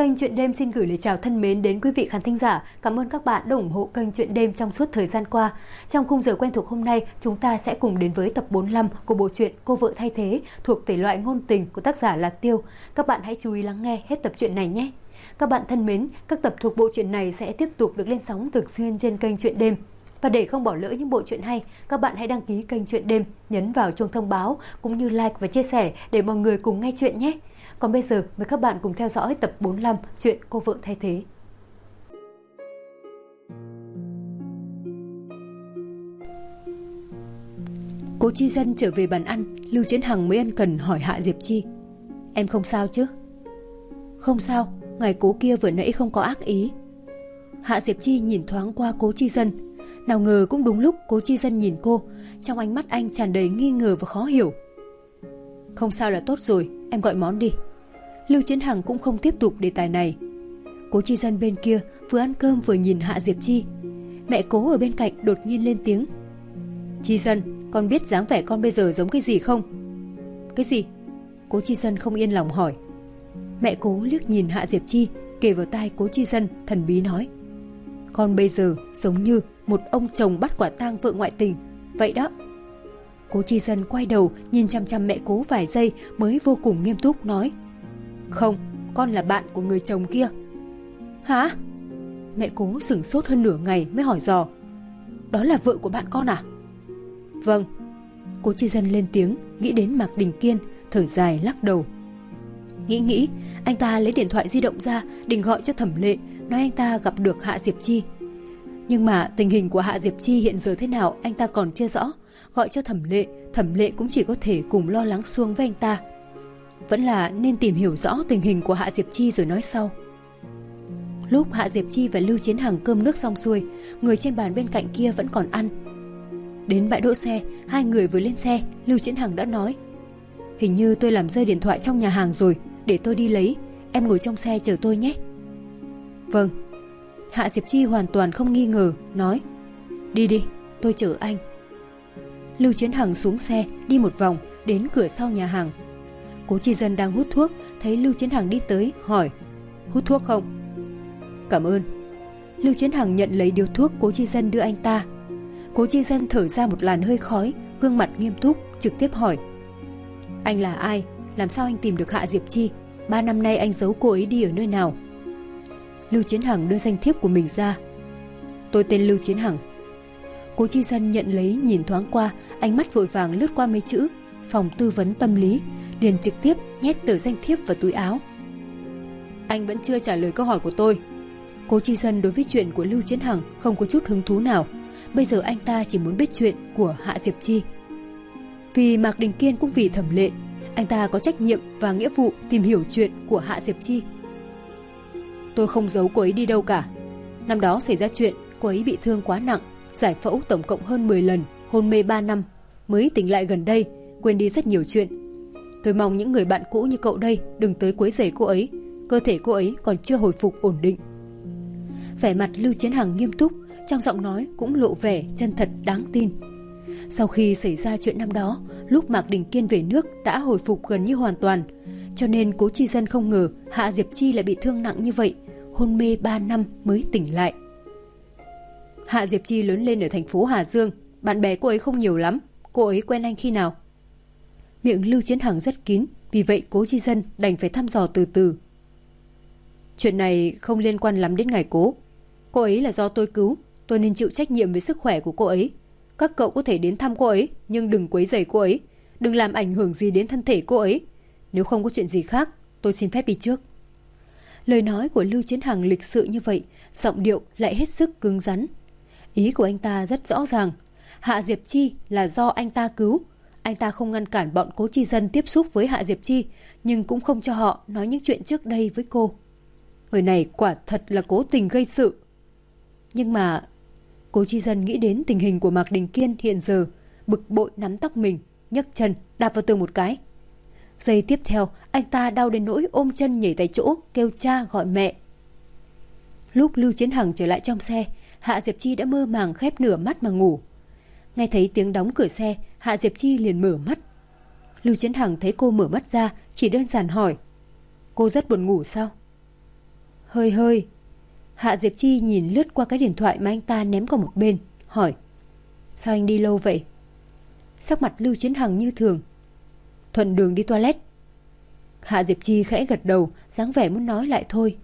Kênh Chuyện Đêm xin gửi lời chào thân mến đến quý vị khán thính giả. Cảm ơn các bạn đã ủng hộ kênh Chuyện Đêm trong suốt thời gian qua. Trong khung giờ quen thuộc hôm nay, chúng ta sẽ cùng đến với tập 45 của bộ truyện Cô vợ thay thế thuộc thể loại ngôn tình của tác giả là Tiêu. Các bạn hãy chú ý lắng nghe hết tập truyện này nhé. Các bạn thân mến, các tập thuộc bộ truyện này sẽ tiếp tục được lên sóng thường xuyên trên kênh Chuyện Đêm. Và để không bỏ lỡ những bộ truyện hay, các bạn hãy đăng ký kênh Chuyện Đêm, nhấn vào chuông thông báo cũng như like và chia sẻ để mọi người cùng nghe chuyện nhé. Còn bây giờ, mời các bạn cùng theo dõi tập 45 chuyện Cô vợ thay thế. Cố Chi Dân trở về bàn ăn, Lưu Chiến Hằng mới ân cần hỏi Hạ Diệp Chi: "Em không sao chứ?" "Không sao, ngài Cố kia vừa nãy không có ác ý." Hạ Diệp Chi nhìn thoáng qua Cố Chi Dân. Nào ngờ cũng đúng lúc Cố Chi Dân nhìn cô, trong ánh mắt anh tràn đầy nghi ngờ và khó hiểu. "Không sao là tốt rồi, em gọi món đi." Lưu Chiến Hằng cũng không tiếp tục đề tài này. Cố Chi Dân bên kia vừa ăn cơm vừa nhìn Hạ Diệp Chi. Mẹ Cố ở bên cạnh đột nhiên lên tiếng: "Chi Dân, con biết dáng vẻ con bây giờ giống cái gì không?" "Cái gì?" Cố Chi Dân không yên lòng hỏi. Mẹ Cố liếc nhìn Hạ Diệp Chi, kề vào tai Cố Chi Dân thần bí nói: "Con bây giờ giống như một ông chồng bắt quả tang vợ ngoại tình vậy đó." Cố Chi Dân quay đầu nhìn chăm chăm mẹ Cố vài giây mới vô cùng nghiêm túc nói: "Không, con là bạn của người chồng kia." "Hả?" Mẹ Cố sửng sốt hơn nửa ngày mới hỏi dò: "Đó là vợ của bạn con à?" "Vâng." Cố Chi Dân lên tiếng, nghĩ đến Mạc Đình Kiên, thở dài lắc đầu. Nghĩ, anh ta lấy điện thoại di động ra định gọi cho Thẩm Lệ, nói anh ta gặp được Hạ Diệp Chi. Nhưng mà tình hình của Hạ Diệp Chi hiện giờ thế nào anh ta còn chưa rõ. Gọi cho Thẩm Lệ cũng chỉ có thể cùng lo lắng xuông với anh ta. Vẫn là nên tìm hiểu rõ tình hình của Hạ Diệp Chi rồi nói sau. Lúc Hạ Diệp Chi và Lưu Chiến Hằng cơm nước xong xuôi, người trên bàn bên cạnh kia vẫn còn ăn. Đến bãi đỗ xe, hai người vừa lên xe, Lưu Chiến Hằng đã nói: "Hình như tôi làm rơi điện thoại trong nhà hàng rồi, để tôi đi lấy, em ngồi trong xe chờ tôi nhé." "Vâng." Hạ Diệp Chi hoàn toàn không nghi ngờ, nói: Đi, tôi chở anh." Lưu Chiến Hằng xuống xe, đi một vòng, đến cửa sau nhà hàng. Cố Chi Dân đang hút thuốc, thấy Lưu Chiến Hằng đi tới, hỏi: "Hút thuốc không?" "Cảm ơn." Lưu Chiến Hằng nhận lấy điếu thuốc Cố Chi Dân đưa anh ta. Cố Chi Dân thở ra một làn hơi khói, gương mặt nghiêm túc, trực tiếp hỏi: "Anh là ai? Làm sao anh tìm được Hạ Diệp Chi? 3 năm nay anh giấu cô ấy đi ở nơi nào?" Lưu Chiến Hằng đưa danh thiếp của mình ra. "Tôi tên Lưu Chiến Hằng." Cố Chi Dân nhận lấy nhìn thoáng qua, ánh mắt vội vàng lướt qua mấy chữ "phòng tư vấn tâm lý", liền trực tiếp nhét tờ danh thiếp vào túi áo. "Anh vẫn chưa trả lời câu hỏi của tôi." Cố Chi Dân đối với chuyện của Lưu Chiến Hằng không có chút hứng thú nào. Bây giờ anh ta chỉ muốn biết chuyện của Hạ Diệp Chi. Vì Mạc Đình Kiên cũng vì Thẩm Lệ, anh ta có trách nhiệm và nghĩa vụ tìm hiểu chuyện của Hạ Diệp Chi. "Tôi không giấu cô ấy đi đâu cả. Năm đó xảy ra chuyện, cô ấy bị thương quá nặng, giải phẫu tổng cộng hơn 10 lần, hôn mê 3 năm, mới tỉnh lại gần đây, quên đi rất nhiều chuyện. Tôi mong những người bạn cũ như cậu đây đừng tới quấy rầy cô ấy, cơ thể cô ấy còn chưa hồi phục ổn định." Vẻ mặt Lưu Chiến Hằng nghiêm túc, trong giọng nói cũng lộ vẻ chân thật đáng tin. Sau khi xảy ra chuyện năm đó, lúc Mạc Đình Kiên về nước đã hồi phục gần như hoàn toàn, cho nên Cố Chi Dân không ngờ Hạ Diệp Chi lại bị thương nặng như vậy, hôn mê 3 năm mới tỉnh lại. "Hạ Diệp Chi lớn lên ở thành phố Hà Dương, bạn bè cô ấy không nhiều lắm, cô ấy quen anh khi nào?" Miệng Lưu Chiến Hằng rất kín, vì vậy Cố Chi Dân đành phải thăm dò từ từ. "Chuyện này không liên quan lắm đến ngài Cố. Cô ấy là do tôi cứu, tôi nên chịu trách nhiệm với sức khỏe của cô ấy. Các cậu có thể đến thăm cô ấy, nhưng đừng quấy rầy cô ấy, đừng làm ảnh hưởng gì đến thân thể cô ấy. Nếu không có chuyện gì khác, tôi xin phép đi trước." Lời nói của Lưu Chiến Hằng lịch sự như vậy, giọng điệu lại hết sức cứng rắn. Ý của anh ta rất rõ ràng, Hạ Diệp Chi là do anh ta cứu. Anh ta không ngăn cản bọn Cố Chi Dân tiếp xúc với Hạ Diệp Chi, nhưng cũng không cho họ nói những chuyện trước đây với cô. Người này quả thật là cố tình gây sự. Nhưng mà Cố Chi Dân nghĩ đến tình hình của Mạc Đình Kiên hiện giờ, bực bội nắm tóc mình, nhấc chân đạp vào tường một cái. Giây tiếp theo, anh ta đau đến nỗi ôm chân nhảy tại chỗ, kêu cha gọi mẹ. Lúc Lưu Chiến Hằng trở lại trong xe, Hạ Diệp Chi đã mơ màng khép nửa mắt mà ngủ. Nghe thấy tiếng đóng cửa xe, Hạ Diệp Chi liền mở mắt. Lưu Chiến Hằng thấy cô mở mắt ra, chỉ đơn giản hỏi: "Cô rất buồn ngủ sao?" Hơi hơi. Hạ Diệp Chi nhìn lướt qua cái điện thoại mà anh ta ném qua một bên, hỏi: Sao anh đi lâu vậy? Sắc mặt Lưu Chiến Hằng như thường: Thuận đường đi toilet. Hạ Diệp Chi khẽ gật đầu, dáng vẻ muốn nói lại thôi.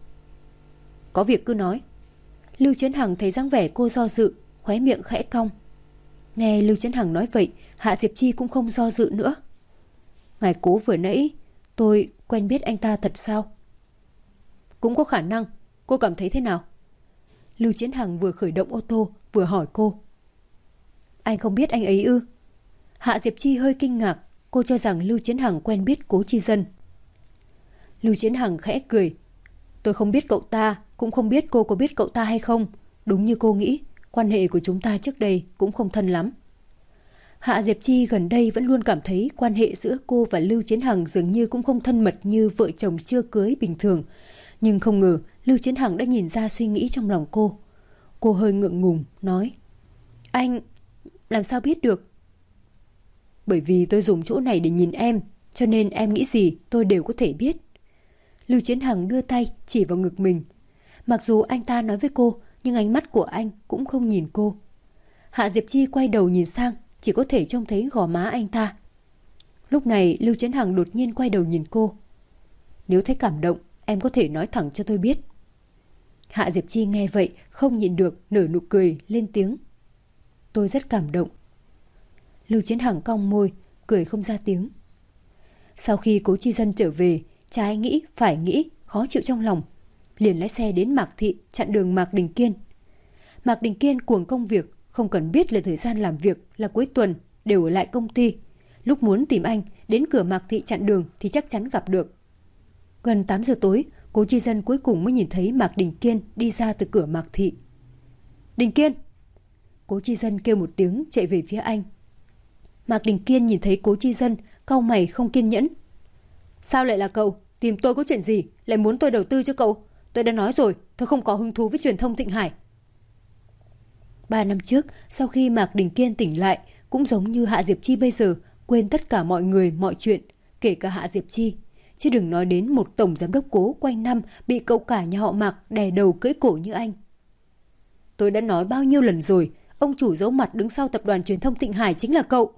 Có việc cứ nói. Lưu Chiến Hằng thấy dáng vẻ cô do dự, khóe miệng khẽ cong. Nghe Lưu Chiến Hằng nói vậy, Hạ Diệp Chi cũng không do dự nữa. Ngài Cố vừa nãy tôi quen biết anh ta thật sao? Cũng có khả năng. Cô cảm thấy thế nào? Lưu Chiến Hằng vừa khởi động ô tô vừa hỏi cô. Anh không biết anh ấy ư? Hạ Diệp Chi hơi kinh ngạc. Cô cho rằng Lưu Chiến Hằng quen biết Cố Chi Dân. Lưu Chiến Hằng khẽ cười. Tôi không biết cậu ta, cũng không biết cô có biết cậu ta hay không. Đúng như cô nghĩ, quan hệ của chúng ta trước đây cũng không thân lắm. Hạ Diệp Chi gần đây vẫn luôn cảm thấy quan hệ giữa cô và Lưu Chiến Hằng dường như cũng không thân mật như vợ chồng chưa cưới bình thường. Nhưng không ngờ Lưu Chiến Hằng đã nhìn ra suy nghĩ trong lòng cô. Cô hơi ngượng ngùng nói: Anh làm sao biết được? Bởi vì tôi dùng chỗ này để nhìn em, cho nên em nghĩ gì tôi đều có thể biết. Lưu Chiến Hằng đưa tay chỉ vào ngực mình. Mặc dù anh ta nói với cô, nhưng ánh mắt của anh cũng không nhìn cô. Hạ Diệp Chi quay đầu nhìn sang, chỉ có thể trông thấy gò má anh ta. Lúc này Lưu Chiến Hằng đột nhiên quay đầu nhìn cô. Nếu thấy cảm động, em có thể nói thẳng cho tôi biết. Hạ Diệp Chi nghe vậy không nhịn được nở nụ cười lên tiếng. Tôi rất cảm động. Lưu Chiến Hằng cong môi, cười không ra tiếng. Sau khi Cố Chi Dân trở về, trái nghĩ phải nghĩ, khó chịu trong lòng, liền lái xe đến Mạc Thị chặn đường Mạc Đình Kiên. Mạc Đình Kiên cuồng công việc, không cần biết là thời gian làm việc là cuối tuần đều ở lại công ty. Lúc muốn tìm anh đến cửa Mạc Thị chặn đường thì chắc chắn gặp được. Gần 8 giờ tối, Cố Chi Dân cuối cùng mới nhìn thấy Mạc Đình Kiên đi ra từ cửa Mạc Thị. Đình Kiên! Cố Chi Dân kêu một tiếng chạy về phía anh. Mạc Đình Kiên nhìn thấy Cố Chi Dân, cau mày không kiên nhẫn. Sao lại là cậu? Tìm tôi có chuyện gì? Lại muốn tôi đầu tư cho cậu? Tôi đã nói rồi, tôi không có hứng thú với truyền thông Thịnh Hải. 3 năm trước, sau khi Mạc Đình Kiên tỉnh lại, cũng giống như Hạ Diệp Chi bây giờ, quên tất cả mọi người, mọi chuyện, kể cả Hạ Diệp Chi. Chứ đừng nói đến một tổng giám đốc Cố quanh năm bị cậu cả nhà họ Mạc đè đầu cưỡi cổ như anh. Tôi đã nói bao nhiêu lần rồi, ông chủ giấu mặt đứng sau tập đoàn truyền thông Thịnh Hải chính là cậu.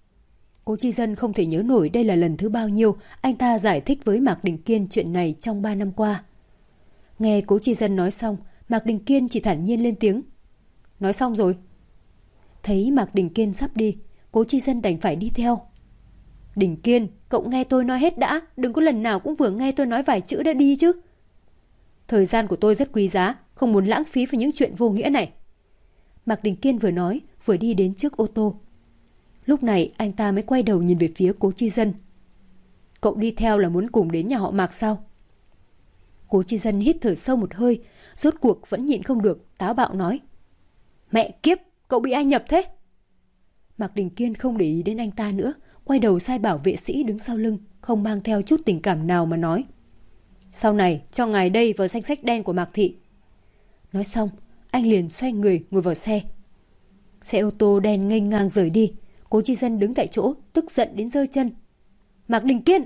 Cố Chi Dân không thể nhớ nổi đây là lần thứ bao nhiêu anh ta giải thích với Mạc Đình Kiên chuyện này trong 3 năm qua. Nghe Cố Chi Dân nói xong, Mạc Đình Kiên chỉ thản nhiên lên tiếng. Nói xong rồi. Thấy Mạc Đình Kiên sắp đi, Cố Chi Dân đành phải đi theo. Đình Kiên, cậu nghe tôi nói hết đã, đừng có lần nào cũng vừa nghe tôi nói vài chữ đã đi chứ. Thời gian của tôi rất quý giá, không muốn lãng phí vào những chuyện vô nghĩa này. Mạc Đình Kiên vừa nói, vừa đi đến trước ô tô. Lúc này anh ta mới quay đầu nhìn về phía Cố Chi Dân. Cậu đi theo là muốn cùng đến nhà họ Mạc sao? Cố Chi Dân hít thở sâu một hơi, rốt cuộc vẫn nhịn không được, táo bạo nói. Mẹ kiếp, cậu bị ai nhập thế? Mạc Đình Kiên không để ý đến anh ta nữa, quay đầu sai bảo vệ sĩ đứng sau lưng, không mang theo chút tình cảm nào mà nói. Sau này cho ngài đây vào danh sách đen của Mạc Thị. Nói xong, anh liền xoay người ngồi vào xe. Xe ô tô đen nghênh ngang rời đi. Cố Chi Dân đứng tại chỗ, tức giận đến giơ chân. Mạc Đình Kiên!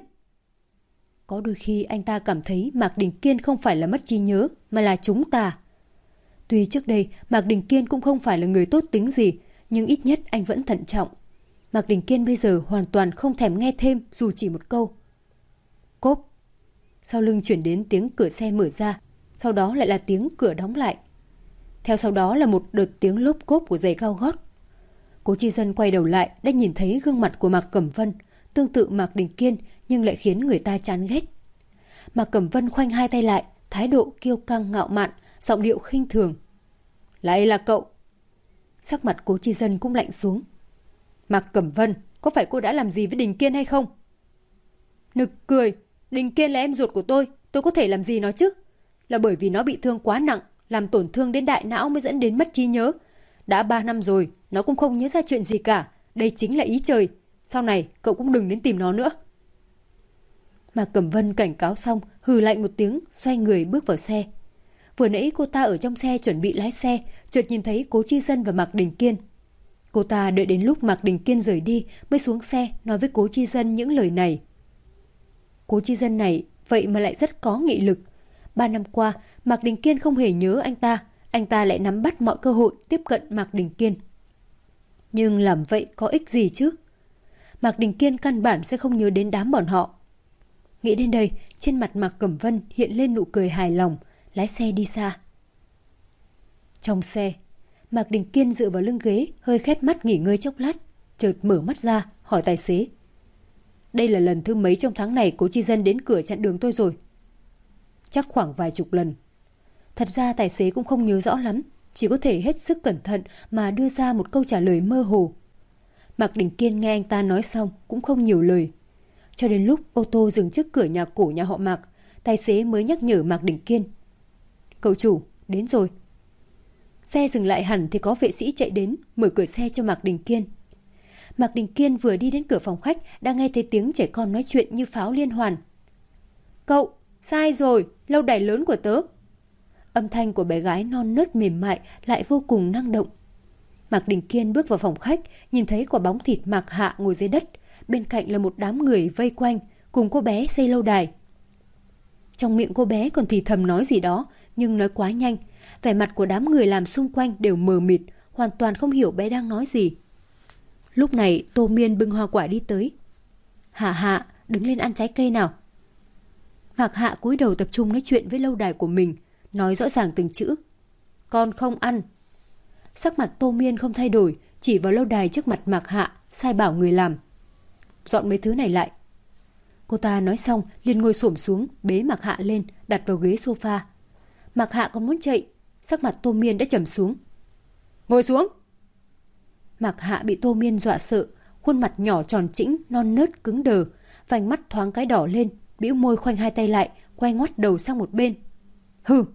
Có đôi khi anh ta cảm thấy Mạc Đình Kiên không phải là mất trí nhớ, mà là chúng ta. Tuy trước đây Mạc Đình Kiên cũng không phải là người tốt tính gì, nhưng ít nhất anh vẫn thận trọng. Mạc Đình Kiên bây giờ hoàn toàn không thèm nghe thêm dù chỉ một câu. Cốp! Sau lưng chuyển đến tiếng cửa xe mở ra, sau đó lại là tiếng cửa đóng lại. Theo sau đó là một đợt tiếng lốp cốp của giày cao gót. Cố Chi Dân quay đầu lại đã nhìn thấy gương mặt của Mạc Cẩm Vân, tương tự Mạc Đình Kiên nhưng lại khiến người ta chán ghét. Mạc Cẩm Vân khoanh hai tay lại, thái độ kiêu căng ngạo mạn, giọng điệu khinh thường. Lại là cậu! Sắc mặt Cố Chi Dân cũng lạnh xuống. Mạc Cẩm Vân, có phải cô đã làm gì với Đình Kiên hay không? Nực cười, Đình Kiên là em ruột của tôi có thể làm gì nó chứ? Là bởi vì nó bị thương quá nặng, làm tổn thương đến đại não mới dẫn đến mất trí nhớ. Đã 3 năm rồi, nó cũng không nhớ ra chuyện gì cả. Đây chính là ý trời. Sau này cậu cũng đừng đến tìm nó nữa. Mạc Cẩm Vân cảnh cáo xong, hừ lạnh một tiếng, xoay người bước vào xe. Vừa nãy cô ta ở trong xe chuẩn bị lái xe, chợt nhìn thấy Cố Chi Dân và Mạc Đình Kiên. Cô ta đợi đến lúc Mạc Đình Kiên rời đi mới xuống xe nói với Cố Chi Dân những lời này. Cố Chi Dân này vậy mà lại rất có nghị lực. 3 năm qua, Mạc Đình Kiên không hề nhớ anh ta lại nắm bắt mọi cơ hội tiếp cận Mạc Đình Kiên. Nhưng làm vậy có ích gì chứ? Mạc Đình Kiên căn bản sẽ không nhớ đến đám bọn họ. Nghĩ đến đây, trên mặt Mạc Cẩm Vân hiện lên nụ cười hài lòng, lái xe đi xa. Trong xe, Mạc Đình Kiên dựa vào lưng ghế, hơi khép mắt nghỉ ngơi chốc lát, chợt mở mắt ra, hỏi tài xế. Đây là lần thứ mấy trong tháng này Cố Chi Dân đến cửa chặn đường tôi rồi? Chắc khoảng vài chục lần. Thật ra tài xế cũng không nhớ rõ lắm, chỉ có thể hết sức cẩn thận mà đưa ra một câu trả lời mơ hồ. Mạc Đình Kiên nghe anh ta nói xong cũng không nhiều lời. Cho đến lúc ô tô dừng trước cửa nhà cổ nhà họ Mạc, tài xế mới nhắc nhở Mạc Đình Kiên. Cậu chủ, đến rồi. Xe dừng lại hẳn thì có vệ sĩ chạy đến, mở cửa xe cho Mạc Đình Kiên. Mạc Đình Kiên vừa đi đến cửa phòng khách đã nghe thấy tiếng trẻ con nói chuyện như pháo liên hoàn. Cậu, sai rồi, lâu đài lớn của tớ. Âm thanh của bé gái non nớt mềm mại lại vô cùng năng động. Mạc Đình Kiên bước vào phòng khách, nhìn thấy quả bóng thịt Mạc Hạ ngồi dưới đất, bên cạnh là một đám người vây quanh, cùng cô bé xây lâu đài. Trong miệng cô bé còn thì thầm nói gì đó, nhưng nói quá nhanh, vẻ mặt của đám người làm xung quanh đều mờ mịt, hoàn toàn không hiểu bé đang nói gì. Lúc này Tô Miên bưng hoa quả đi tới. Hạ Hạ, đứng lên ăn trái cây nào. Mạc Hạ cúi đầu tập trung nói chuyện với lâu đài của mình, nói rõ ràng từng chữ. Con không ăn. Sắc mặt Tô Miên không thay đổi, chỉ vào lâu đài trước mặt Mạc Hạ, sai bảo người làm. Dọn mấy thứ này lại. Cô ta nói xong liền ngồi xổm xuống, bế Mạc Hạ lên, đặt vào ghế sofa. Mạc Hạ còn muốn chạy, sắc mặt Tô Miên đã trầm xuống. Ngồi xuống. Mạc Hạ bị Tô Miên dọa sợ, khuôn mặt nhỏ tròn trĩnh, non nớt cứng đờ, vành mắt thoáng cái đỏ lên, bĩu môi khoanh hai tay lại, quay ngoắt đầu sang một bên. Hừ.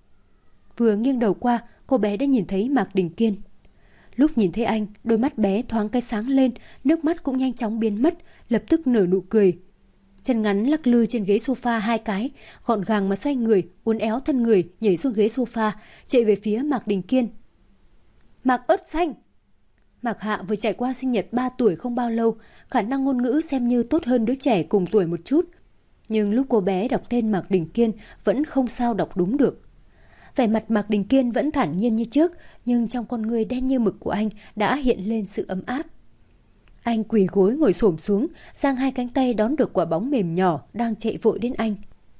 Vừa nghiêng đầu qua, cô bé đã nhìn thấy Mạc Đình Kiên. Lúc nhìn thấy anh, đôi mắt bé thoáng cái sáng lên, nước mắt cũng nhanh chóng biến mất, lập tức nở nụ cười. Chân ngắn lắc lư trên ghế sofa hai cái, gọn gàng mà xoay người, uốn éo thân người, nhảy xuống ghế sofa, chạy về phía Mạc Đình Kiên. Mạc ớt xanh. Mạc Hạ vừa trải qua sinh nhật 3 tuổi không bao lâu, khả năng ngôn ngữ xem như tốt hơn đứa trẻ cùng tuổi một chút. Nhưng lúc cô bé đọc tên Mạc Đình Kiên vẫn không sao đọc đúng được. Vẻ mặt Mạc Đình Kiên vẫn thản nhiên như trước, nhưng trong con người đen như mực của anh đã hiện lên sự ấm áp. Anh quỳ gối ngồi xổm xuống, giang hai cánh tay đón được quả bóng mềm nhỏ đang chạy vội đến anh.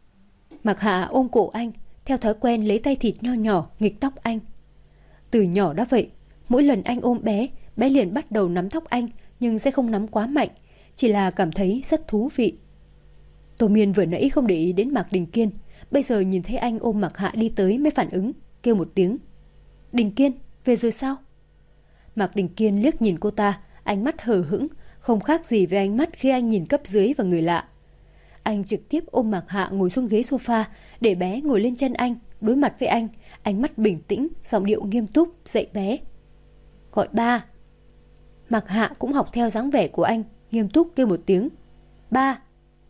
Mạc Hạ ôm cổ anh, theo thói quen lấy tay thịt nho nhỏ nghịch tóc anh. Từ nhỏ đã vậy, mỗi lần anh ôm bé, bé liền bắt đầu nắm tóc anh, nhưng sẽ không nắm quá mạnh, chỉ là cảm thấy rất thú vị. Tô Miên vừa nãy không để ý đến Mạc Đình Kiên, bây giờ nhìn thấy anh ôm Mạc Hạ đi tới mới phản ứng, kêu một tiếng. Đình Kiên, về rồi sao? Mạc Đình Kiên liếc nhìn cô ta, ánh mắt hờ hững, không khác gì với ánh mắt khi anh nhìn cấp dưới và người lạ. Anh trực tiếp ôm Mạc Hạ ngồi xuống ghế sofa, để bé ngồi lên chân anh, đối mặt với anh, ánh mắt bình tĩnh, giọng điệu nghiêm túc, dạy bé. Gọi ba. Mạc Hạ cũng học theo dáng vẻ của anh, nghiêm túc kêu một tiếng. Ba.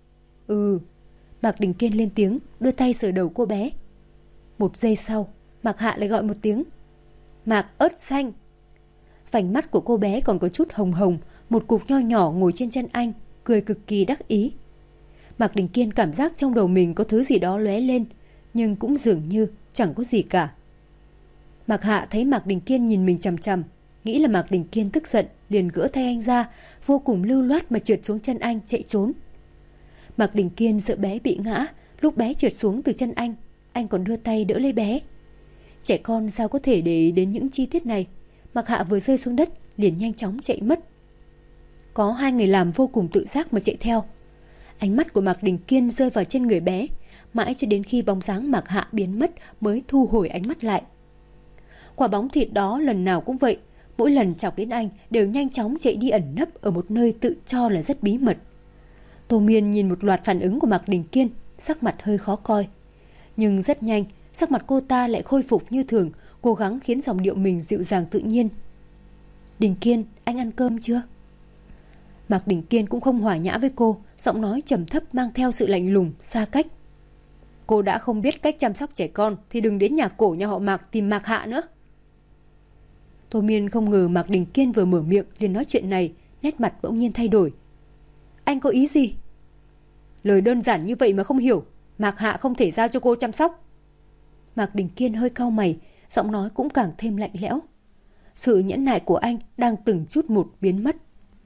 Ừ. Mạc Đình Kiên lên tiếng, đưa tay sờ đầu cô bé. Một giây sau, Mạc Hạ lại gọi một tiếng. Mạc ớt xanh. Vành mắt của cô bé còn có chút hồng hồng, một cục nho nhỏ ngồi trên chân anh, cười cực kỳ đắc ý. Mạc Đình Kiên cảm giác trong đầu mình có thứ gì đó lóe lên, nhưng cũng dường như chẳng có gì cả. Mạc Hạ thấy Mạc Đình Kiên nhìn mình chằm chằm, nghĩ là Mạc Đình Kiên tức giận, liền gỡ tay anh ra, vô cùng lưu loát mà trượt xuống chân anh chạy trốn. Mạc Đình Kiên sợ bé bị ngã, lúc bé trượt xuống từ chân anh còn đưa tay đỡ lấy bé. Trẻ con sao có thể để ý đến những chi tiết này. Mạc Hạ vừa rơi xuống đất liền nhanh chóng chạy mất. Có hai người làm vô cùng tự giác mà chạy theo. Ánh mắt của Mạc Đình Kiên rơi vào trên người bé, mãi cho đến khi bóng dáng Mạc Hạ biến mất mới thu hồi ánh mắt lại. Quả bóng thịt đó lần nào cũng vậy, mỗi lần chọc đến anh đều nhanh chóng chạy đi ẩn nấp ở một nơi tự cho là rất bí mật. Tô Miên nhìn một loạt phản ứng của Mạc Đình Kiên, sắc mặt hơi khó coi. Nhưng rất nhanh, sắc mặt cô ta lại khôi phục như thường, cố gắng khiến giọng điệu mình dịu dàng tự nhiên. Đình Kiên, anh ăn cơm chưa? Mạc Đình Kiên cũng không hòa nhã với cô, giọng nói trầm thấp mang theo sự lạnh lùng, xa cách. Cô đã không biết cách chăm sóc trẻ con thì đừng đến nhà cổ nhà họ Mạc tìm Mạc Hạ nữa. Tô Miên không ngờ Mạc Đình Kiên vừa mở miệng liền nói chuyện này, nét mặt bỗng nhiên thay đổi. Anh có ý gì? Lời đơn giản như vậy mà không hiểu, Mạc Hạ không thể giao cho cô chăm sóc. Mạc Đình Kiên hơi cau mày, giọng nói cũng càng thêm lạnh lẽo. Sự nhẫn nại của anh đang từng chút một biến mất.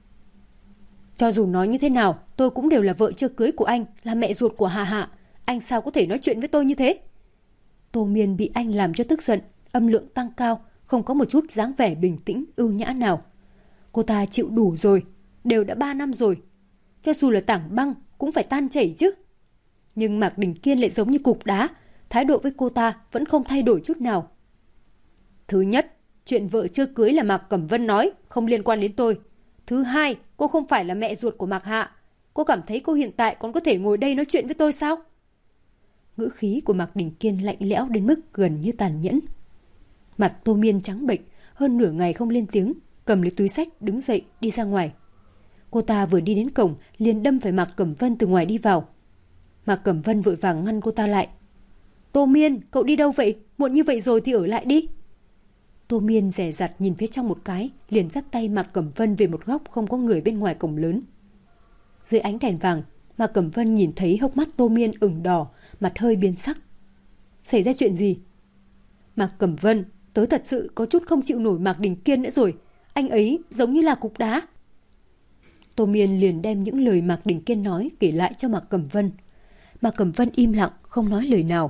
Cho dù nói như thế nào, tôi cũng đều là vợ chưa cưới của anh, là mẹ ruột của Hạ Hạ. Anh sao có thể nói chuyện với tôi như thế? Tô Miên bị anh làm cho tức giận, âm lượng tăng cao, không có một chút dáng vẻ bình tĩnh, ưu nhã nào. Cô ta chịu đủ rồi, đều đã 3 năm rồi. Cho dù là tảng băng cũng phải tan chảy chứ. Nhưng Mạc Đình Kiên lại giống như cục đá, thái độ với cô ta vẫn không thay đổi chút nào. Thứ nhất, chuyện vợ chưa cưới là Mạc Cẩm Vân nói, không liên quan đến tôi. Thứ hai, cô không phải là mẹ ruột của Mạc Hạ. Cô cảm thấy cô hiện tại còn có thể ngồi đây nói chuyện với tôi sao? Ngữ khí của Mạc Đình Kiên lạnh lẽo đến mức gần như tàn nhẫn. Mặt Tô Miên trắng bệch, hơn nửa ngày không lên tiếng, cầm lấy túi xách đứng dậy đi ra ngoài. Cô ta vừa đi đến cổng liền đâm phải Mạc Cẩm Vân từ ngoài đi vào. Mạc Cẩm Vân vội vàng ngăn cô ta lại. Tô Miên, cậu đi đâu vậy? Muộn như vậy rồi thì ở lại đi. Tô Miên dè dặt nhìn phía trong một cái, liền dắt tay Mạc Cẩm Vân về một góc không có người bên ngoài cổng lớn. Dưới ánh đèn vàng, Mạc Cẩm Vân nhìn thấy hốc mắt Tô Miên ửng đỏ, mặt hơi biến sắc. Xảy ra chuyện gì? Mạc Cẩm Vân, tớ thật sự có chút không chịu nổi Mạc Đình Kiên nữa rồi. Anh ấy giống như là cục đá. Tô Miên liền đem những lời Mạc Đình Kiên nói kể lại cho Mạc Cẩm Vân. Mạc Cẩm Vân im lặng, không nói lời nào.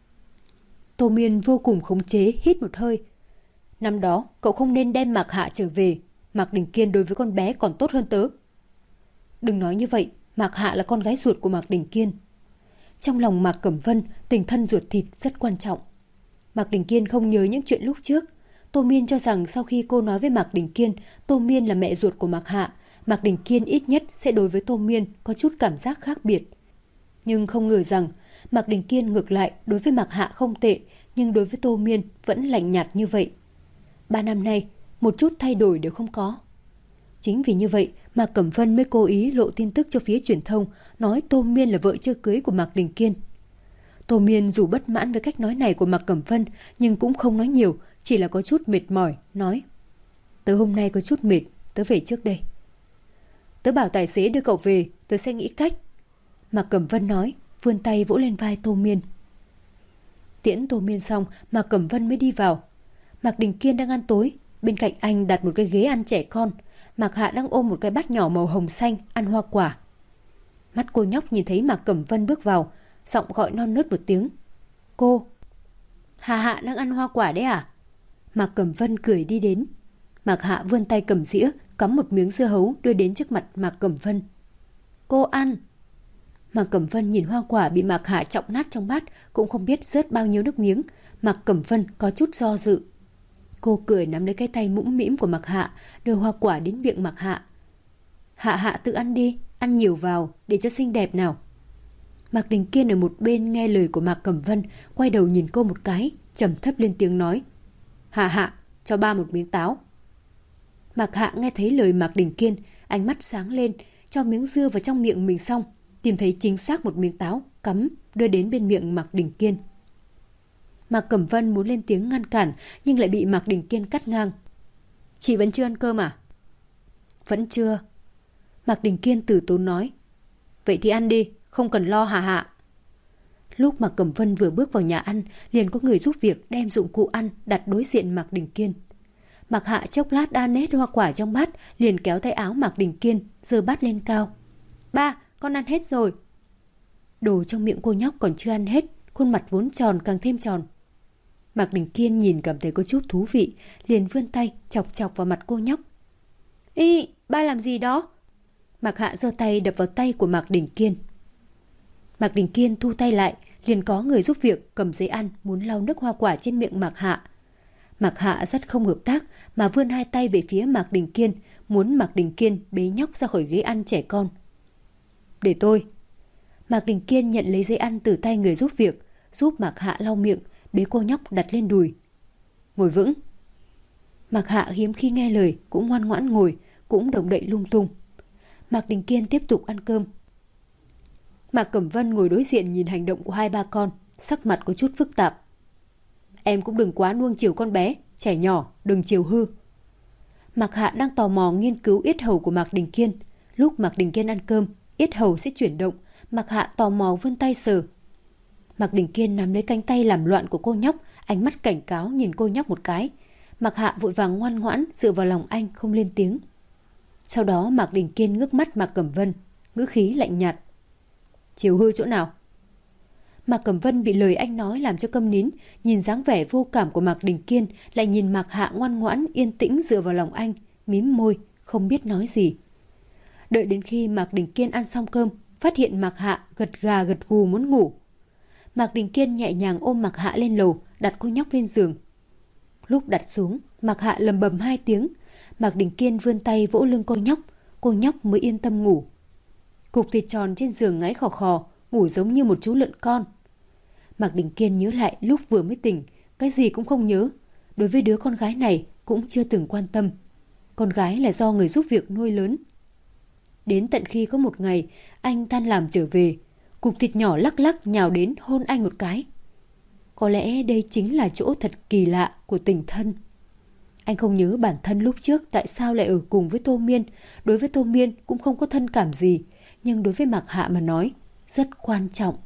Tô Miên vô cùng khống chế, hít một hơi. Năm đó, cậu không nên đem Mạc Hạ trở về. Mạc Đình Kiên đối với con bé còn tốt hơn tớ. Đừng nói như vậy, Mạc Hạ là con gái ruột của Mạc Đình Kiên. Trong lòng Mạc Cẩm Vân, tình thân ruột thịt rất quan trọng. Mạc Đình Kiên không nhớ những chuyện lúc trước. Tô Miên cho rằng sau khi cô nói với Mạc Đình Kiên, Tô Miên là mẹ ruột của Mạc Hạ, Mạc Đình Kiên ít nhất sẽ đối với Tô Miên có chút cảm giác khác biệt. Nhưng không ngờ rằng Mạc Đình Kiên ngược lại đối với Mạc Hạ không tệ, nhưng đối với Tô Miên vẫn lạnh nhạt như vậy. 3 năm nay, một chút thay đổi đều không có. Chính vì như vậy mà Cẩm Vân mới cố ý lộ tin tức cho phía truyền thông, nói Tô Miên là vợ chưa cưới của Mạc Đình Kiên. Tô Miên dù bất mãn với cách nói này của Mạc Cẩm Vân, nhưng cũng không nói nhiều, chỉ là có chút mệt mỏi, nói: Tớ hôm nay có chút mệt, tớ về trước đây. Tớ bảo tài xế đưa cậu về, tớ sẽ nghĩ cách. Mạc Cẩm Vân nói, vươn tay vỗ lên vai Tô Miên. Tiễn Tô Miên xong, Mạc Cẩm Vân mới đi vào. Mạc Đình Kiên đang ăn tối, bên cạnh anh đặt một cái ghế ăn trẻ con. Mạc Hạ đang ôm một cái bát nhỏ màu hồng xanh ăn hoa quả. Mắt cô nhóc nhìn thấy Mạc Cẩm Vân bước vào, giọng gọi non nớt một tiếng. Cô. Hạ Hạ đang ăn hoa quả đấy à? Mạc Cẩm Vân cười đi đến. Mạc Hạ vươn tay cầm dĩa, cắm một miếng dưa hấu đưa đến trước mặt Mạc Cẩm Vân. Cô ăn. Mạc Cẩm Vân nhìn hoa quả bị Mạc Hạ trọng nát trong bát, cũng không biết rớt bao nhiêu nước miếng. Mạc Cẩm Vân có chút do dự. Cô cười nắm lấy cái tay mũm mĩm của Mạc Hạ, đưa hoa quả đến miệng Mạc Hạ. Hạ Hạ tự ăn đi, ăn nhiều vào để cho xinh đẹp nào. Mạc Đình Kiên ở một bên nghe lời của Mạc Cẩm Vân, quay đầu nhìn cô một cái, trầm thấp lên tiếng nói: Hạ Hạ, cho ba một miếng táo. Mạc Hạ nghe thấy lời Mạc Đình Kiên, ánh mắt sáng lên, cho miếng dưa vào trong miệng mình xong, tìm thấy chính xác một miếng táo, cắm, đưa đến bên miệng Mạc Đình Kiên. Mạc Cẩm Vân muốn lên tiếng ngăn cản, nhưng lại bị Mạc Đình Kiên cắt ngang. Chị vẫn chưa ăn cơm à? Vẫn chưa. Mạc Đình Kiên từ tốn nói. Vậy thì ăn đi, không cần lo Hạ Hạ. Lúc Mạc Cẩm Vân vừa bước vào nhà ăn, liền có người giúp việc đem dụng cụ ăn đặt đối diện Mạc Đình Kiên. Mạc Hạ chốc lát đan hết hoa quả trong bát, liền kéo tay áo Mạc Đình Kiên, giơ bát lên cao. Ba, con ăn hết rồi. Đồ trong miệng cô nhóc còn chưa ăn hết, khuôn mặt vốn tròn càng thêm tròn. Mạc Đình Kiên nhìn cảm thấy có chút thú vị, liền vươn tay chọc chọc vào mặt cô nhóc. Ý, ba làm gì đó? Mạc Hạ giơ tay đập vào tay của Mạc Đình Kiên. Mạc Đình Kiên thu tay lại, liền có người giúp việc cầm giấy ăn muốn lau nước hoa quả trên miệng Mạc Hạ. Mạc Hạ rất không hợp tác mà vươn hai tay về phía Mạc Đình Kiên, muốn Mạc Đình Kiên bế nhóc ra khỏi ghế ăn trẻ con. Để tôi. Mạc Đình Kiên nhận lấy giấy ăn từ tay người giúp việc, giúp Mạc Hạ lau miệng, bế cô nhóc đặt lên đùi. Ngồi vững. Mạc Hạ hiếm khi nghe lời, cũng ngoan ngoãn ngồi, cũng động đậy lung tung. Mạc Đình Kiên tiếp tục ăn cơm. Mạc Cẩm Vân ngồi đối diện nhìn hành động của hai ba con, sắc mặt có chút phức tạp. Em cũng đừng quá nuông chiều con bé, trẻ nhỏ, đừng chiều hư. Mạc Hạ đang tò mò nghiên cứu yết hầu của Mạc Đình Kiên. Lúc Mạc Đình Kiên ăn cơm, yết hầu sẽ chuyển động, Mạc Hạ tò mò vươn tay sờ. Mạc Đình Kiên nắm lấy cánh tay làm loạn của cô nhóc, ánh mắt cảnh cáo nhìn cô nhóc một cái. Mạc Hạ vội vàng ngoan ngoãn dựa vào lòng anh không lên tiếng. Sau đó Mạc Đình Kiên ngước mắt Mạc Cẩm Vân, ngữ khí lạnh nhạt. Chiều hư chỗ nào? Mạc Cẩm Vân bị lời anh nói làm cho câm nín, nhìn dáng vẻ vô cảm của Mạc Đình Kiên, lại nhìn Mạc Hạ ngoan ngoãn yên tĩnh dựa vào lòng anh, mím môi, không biết nói gì. Đợi đến khi Mạc Đình Kiên ăn xong cơm, phát hiện Mạc Hạ gật gà gật gù muốn ngủ. Mạc Đình Kiên nhẹ nhàng ôm Mạc Hạ lên lầu, đặt cô nhóc lên giường. Lúc đặt xuống, Mạc Hạ lầm bầm 2 tiếng. Mạc Đình Kiên vươn tay vỗ lưng cô nhóc mới yên tâm ngủ. Cục thịt tròn trên giường ngáy khò khò, ngủ giống như một chú lợn con. Mạc Đình Kiên nhớ lại lúc vừa mới tỉnh, cái gì cũng không nhớ. Đối với đứa con gái này cũng chưa từng quan tâm. Con gái là do người giúp việc nuôi lớn. Đến tận khi có một ngày, anh tan làm trở về, cục thịt nhỏ lắc lắc nhào đến hôn anh một cái. Có lẽ đây chính là chỗ thật kỳ lạ của tình thân. Anh không nhớ bản thân lúc trước tại sao lại ở cùng với Tô Miên. Đối với Tô Miên cũng không có thân cảm gì, nhưng đối với Mạc Hạ mà nói, rất quan trọng.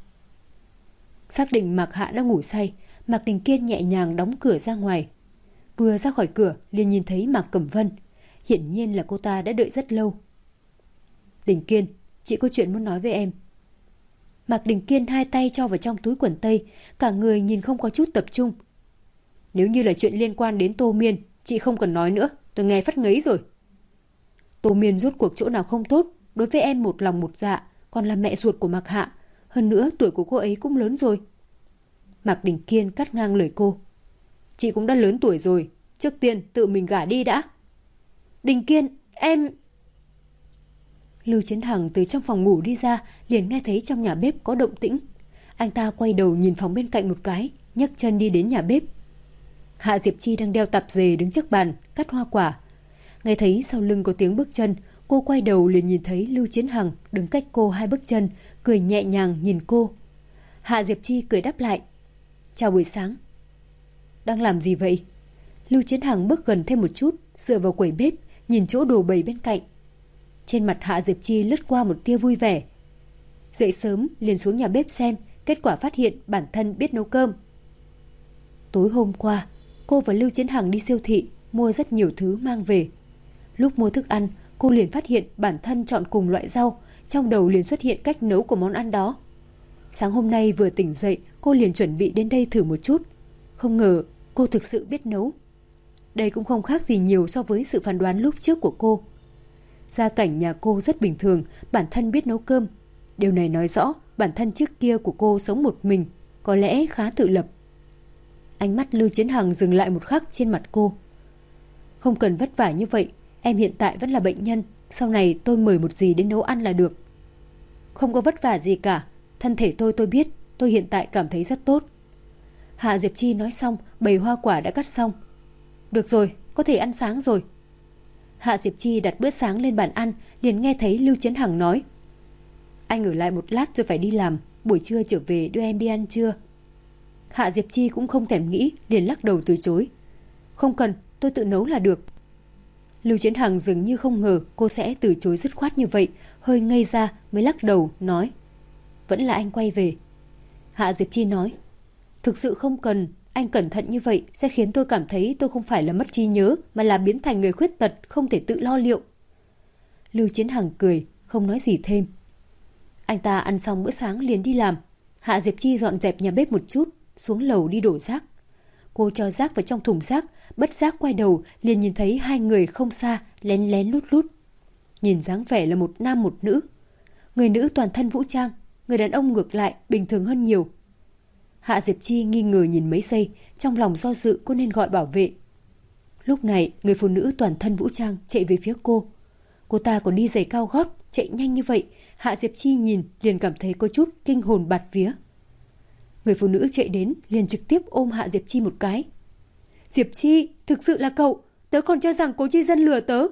Xác định Mạc Hạ đã ngủ say, Mạc Đình Kiên nhẹ nhàng đóng cửa ra ngoài. Vừa ra khỏi cửa liền nhìn thấy Mạc Cẩm Vân. Hiển nhiên là cô ta đã đợi rất lâu. Đình Kiên, chị có chuyện muốn nói với em. Mạc Đình Kiên 2 tay cho vào trong túi quần tây, cả người nhìn không có chút tập trung. Nếu như là chuyện liên quan đến Tô Miên, chị không cần nói nữa, tôi nghe phát ngấy rồi. Tô Miên rốt cuộc chỗ nào không tốt, đối với em một lòng một dạ, còn là mẹ ruột của Mạc Hạ. Hơn nữa tuổi của cô ấy cũng lớn rồi. Mạc Đình Kiên cắt ngang lời cô. Chị cũng đã lớn tuổi rồi, trước tiên tự mình gả đi đã. Đình Kiên, em... Lưu Chiến Hằng từ trong phòng ngủ đi ra, liền nghe thấy trong nhà bếp có động tĩnh. Anh ta quay đầu nhìn phòng bên cạnh một cái, nhấc chân đi đến nhà bếp. Hạ Diệp Chi đang đeo tạp dề đứng trước bàn cắt hoa quả. Nghe thấy sau lưng có tiếng bước chân, cô quay đầu liền nhìn thấy Lưu Chiến Hằng đứng cách cô 2 bước chân, cười nhẹ nhàng nhìn cô. Hạ Diệp Chi cười đáp lại. Chào buổi sáng. Đang làm gì vậy? Lưu Chiến Hằng bước gần thêm một chút, dựa vào quầy bếp, nhìn chỗ đồ bày bên cạnh. Trên mặt Hạ Diệp Chi lướt qua một tia vui vẻ. Dậy sớm liền xuống nhà bếp xem, kết quả phát hiện bản thân biết nấu cơm. Tối hôm qua, cô và Lưu Chiến Hằng đi siêu thị, mua rất nhiều thứ mang về. Lúc mua thức ăn, cô liền phát hiện bản thân chọn cùng loại rau, trong đầu liền xuất hiện cách nấu của món ăn đó. Sáng hôm nay vừa tỉnh dậy, cô liền chuẩn bị đến đây thử một chút. Không ngờ cô thực sự biết nấu. Đây cũng không khác gì nhiều so với sự phán đoán lúc trước của cô. Gia cảnh nhà cô rất bình thường, bản thân biết nấu cơm. Điều này nói rõ bản thân trước kia của cô sống một mình, có lẽ khá tự lập. Ánh mắt Lưu Chiến Hằng dừng lại một khắc trên mặt cô. Không cần vất vả như vậy, em hiện tại vẫn là bệnh nhân, sau này tôi mời một dì đến nấu ăn là được. Không có vất vả gì cả, thân thể tôi biết, tôi hiện tại cảm thấy rất tốt. Hạ Diệp Chi nói xong, bày hoa quả đã cắt xong. Được rồi, có thể ăn sáng rồi. Hạ Diệp Chi đặt bữa sáng lên bàn ăn, liền nghe thấy Lưu Chiến Hằng nói. Anh ở lại một lát rồi phải đi làm, buổi trưa trở về đưa em đi ăn trưa. Hạ Diệp Chi cũng không thèm nghĩ, liền lắc đầu từ chối. Không cần, tôi tự nấu là được. Lưu Chiến Hằng dường như không ngờ cô sẽ từ chối dứt khoát như vậy, hơi ngây ra mới lắc đầu, nói. Vẫn là anh quay về. Hạ Diệp Chi nói. Thực sự không cần, anh cẩn thận như vậy sẽ khiến tôi cảm thấy tôi không phải là mất trí nhớ, mà là biến thành người khuyết tật, không thể tự lo liệu. Lưu Chiến Hằng cười, không nói gì thêm. Anh ta ăn xong bữa sáng liền đi làm. Hạ Diệp Chi dọn dẹp nhà bếp một chút, xuống lầu đi đổ rác. Cô cho rác vào trong thùng rác, bất giác quay đầu liền nhìn thấy 2 người không xa lén lén lút lút. Nhìn dáng vẻ là một nam một nữ. Người nữ toàn thân vũ trang, người đàn ông ngược lại bình thường hơn nhiều. Hạ Diệp Chi nghi ngờ nhìn mấy giây, trong lòng do dự cô nên gọi bảo vệ. Lúc này người phụ nữ toàn thân vũ trang chạy về phía cô. Cô ta còn đi giày cao gót, chạy nhanh như vậy, Hạ Diệp Chi nhìn liền cảm thấy có chút kinh hồn bạt vía. Người phụ nữ chạy đến liền trực tiếp ôm Hạ Diệp Chi một cái. Diệp Chi, thực sự là cậu, tớ còn cho rằng Cố Chi Dân lừa tớ.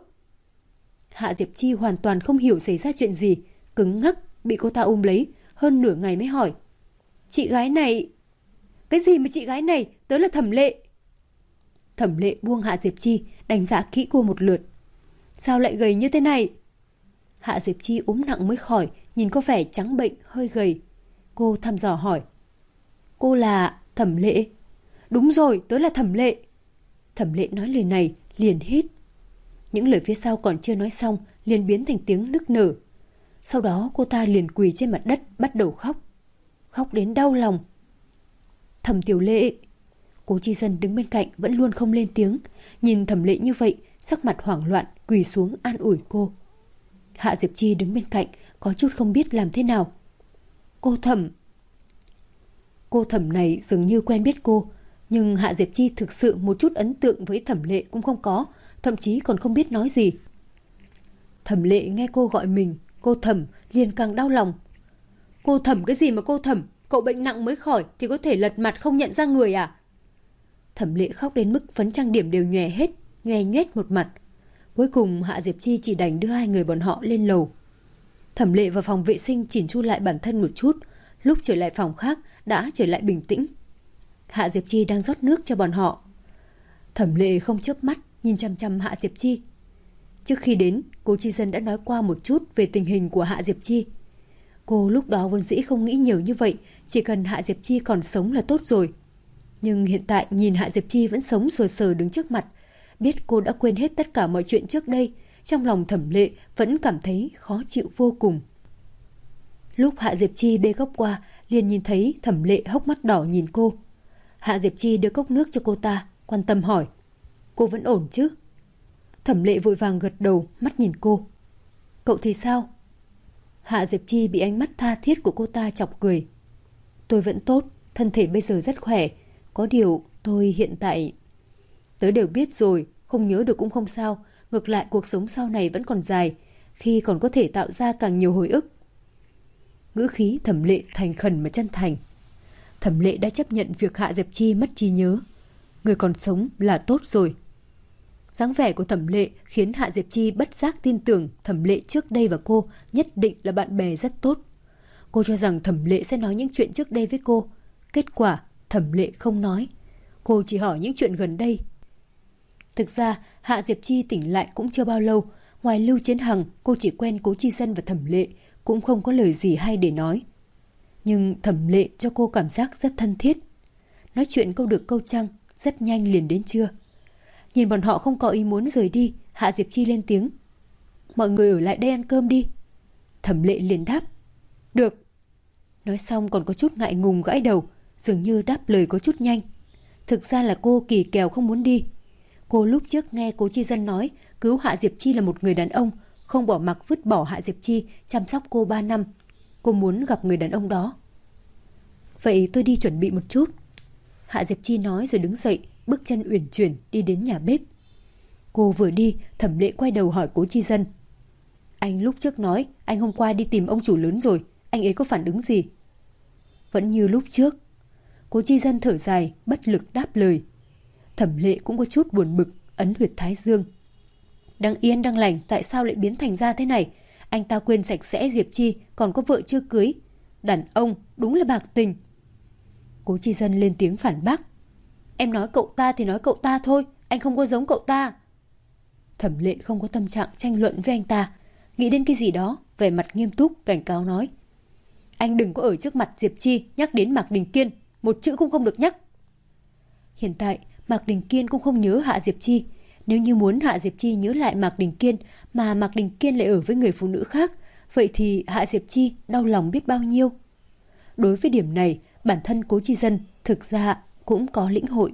Hạ Diệp Chi hoàn toàn không hiểu xảy ra chuyện gì, cứng ngắc bị cô ta ôm lấy, hơn nửa ngày mới hỏi. Chị gái này... Cái gì mà chị gái này, tớ là Thẩm Lệ. Thẩm Lệ buông Hạ Diệp Chi, đánh giá kỹ cô một lượt. Sao lại gầy như thế này? Hạ Diệp Chi ốm nặng mới khỏi, nhìn có vẻ trắng bệnh, hơi gầy. Cô thăm dò hỏi. Cô là Thẩm Lệ. Đúng rồi, tớ là Thẩm Lệ. Thẩm Lệ nói lời này liền hít. Những lời phía sau còn chưa nói xong liền biến thành tiếng nức nở. Sau đó cô ta liền quỳ trên mặt đất bắt đầu khóc. Khóc đến đau lòng. Thẩm Tiểu Lệ. Cố Chi Dân đứng bên cạnh vẫn luôn không lên tiếng. Nhìn Thẩm Lệ như vậy, sắc mặt hoảng loạn quỳ xuống an ủi cô. Hạ Diệp Chi đứng bên cạnh có chút không biết làm thế nào. Cô Thẩm. Cô Thẩm này dường như quen biết cô, nhưng Hạ Diệp Chi thực sự một chút ấn tượng với Thẩm Lệ cũng không có, thậm chí còn không biết nói gì. Thẩm Lệ nghe cô gọi mình cô Thẩm liền càng đau lòng. Cô Thẩm cái gì mà cô Thẩm? Cậu bệnh nặng mới khỏi thì có thể lật mặt không nhận ra người à? Thẩm Lệ khóc đến mức phấn trang điểm đều nhòe hết, nhoe nhoét một mặt. Cuối cùng Hạ Diệp Chi chỉ đành đưa hai người bọn họ lên lầu. Thẩm Lệ vào phòng vệ sinh chỉnh chu lại bản thân một chút, lúc trở lại phòng khác đã trở lại bình tĩnh. Hạ Diệp Chi đang rót nước cho bọn họ. Thẩm Lệ không chớp mắt nhìn chằm chằm Hạ Diệp Chi. Trước khi đến, Cố Chi Dân đã nói qua một chút về tình hình của Hạ Diệp Chi. Cô lúc đó vốn dĩ không nghĩ nhiều như vậy, chỉ cần Hạ Diệp Chi còn sống là tốt rồi. Nhưng hiện tại nhìn Hạ Diệp Chi vẫn sống sờ sờ đứng trước mặt, biết cô đã quên hết tất cả mọi chuyện trước đây, trong lòng Thẩm Lệ vẫn cảm thấy khó chịu vô cùng. Lúc Hạ Diệp Chi bê cốc qua, liền nhìn thấy Thẩm Lệ hốc mắt đỏ nhìn cô. Hạ Diệp Chi đưa cốc nước cho cô ta, quan tâm hỏi. Cô vẫn ổn chứ? Thẩm Lệ vội vàng gật đầu, mắt nhìn cô. Cậu thì sao? Hạ Diệp Chi bị ánh mắt tha thiết của cô ta chọc cười. Tôi vẫn tốt, thân thể bây giờ rất khỏe. Có điều tôi hiện tại... Tớ đều biết rồi, không nhớ được cũng không sao. Ngược lại cuộc sống sau này vẫn còn dài, khi còn có thể tạo ra càng nhiều hồi ức. Ngữ khí Thẩm Lệ thành khẩn mà chân thành. Thẩm Lệ đã chấp nhận việc Hạ Diệp Chi mất trí nhớ. Người còn sống là tốt rồi. Dáng vẻ của Thẩm Lệ khiến Hạ Diệp Chi bất giác tin tưởng Thẩm Lệ trước đây và cô nhất định là bạn bè rất tốt. Cô cho rằng Thẩm Lệ sẽ nói những chuyện trước đây với cô. Kết quả Thẩm Lệ không nói. Cô chỉ hỏi những chuyện gần đây. Thực ra Hạ Diệp Chi tỉnh lại cũng chưa bao lâu. Ngoài Lưu Chiến Hằng, cô chỉ quen Cố Chi Dân và Thẩm Lệ, cũng không có lời gì hay để nói. Nhưng Thẩm Lệ cho cô cảm giác rất thân thiết. Nói chuyện câu được câu trăng, rất nhanh liền đến trưa. Nhìn bọn họ không có ý muốn rời đi, Hạ Diệp Chi lên tiếng. Mọi người ở lại đây ăn cơm đi. Thẩm Lệ liền đáp. Được. Nói xong còn có chút ngại ngùng gãi đầu, dường như đáp lời có chút nhanh. Thực ra là cô kỳ kèo không muốn đi. Cô lúc trước nghe Cố Chi Dân nói cứu Hạ Diệp Chi là một người đàn ông, không bỏ mặc vứt bỏ Hạ Diệp Chi chăm sóc cô 3 năm. Cô muốn gặp người đàn ông đó. Vậy tôi đi chuẩn bị một chút. Hạ Diệp Chi nói rồi đứng dậy, bước chân uyển chuyển đi đến nhà bếp. Cô vừa đi, Thẩm Lệ quay đầu hỏi Cố Chi Dân. Anh lúc trước nói anh hôm qua đi tìm ông chủ lớn rồi, anh ấy có phản ứng gì? Vẫn như lúc trước. Cố Chi Dân thở dài, bất lực đáp lời. Thẩm Lệ cũng có chút buồn bực, ấn huyệt thái dương. Đang yên đang lành, tại sao lại biến thành ra thế này? Anh ta quên sạch sẽ Diệp Chi còn có vợ chưa cưới. Đàn ông đúng là bạc tình. Cố Chi Dân lên tiếng phản bác. Em nói cậu ta thì nói cậu ta thôi, anh không có giống cậu ta. Thẩm Lệ không có tâm trạng tranh luận với anh ta, nghĩ đến cái gì đó, vẻ mặt nghiêm túc cảnh cáo nói. Anh đừng có ở trước mặt Diệp Chi nhắc đến Mạc Đình Kiên, một chữ cũng không được nhắc. Hiện tại Mạc Đình Kiên cũng không nhớ Hạ Diệp Chi. Nếu như muốn Hạ Diệp Chi nhớ lại Mạc Đình Kiên mà Mạc Đình Kiên lại ở với người phụ nữ khác, vậy thì Hạ Diệp Chi đau lòng biết bao nhiêu. Đối với điểm này, bản thân Cố Chi Dân thực ra cũng có lĩnh hội.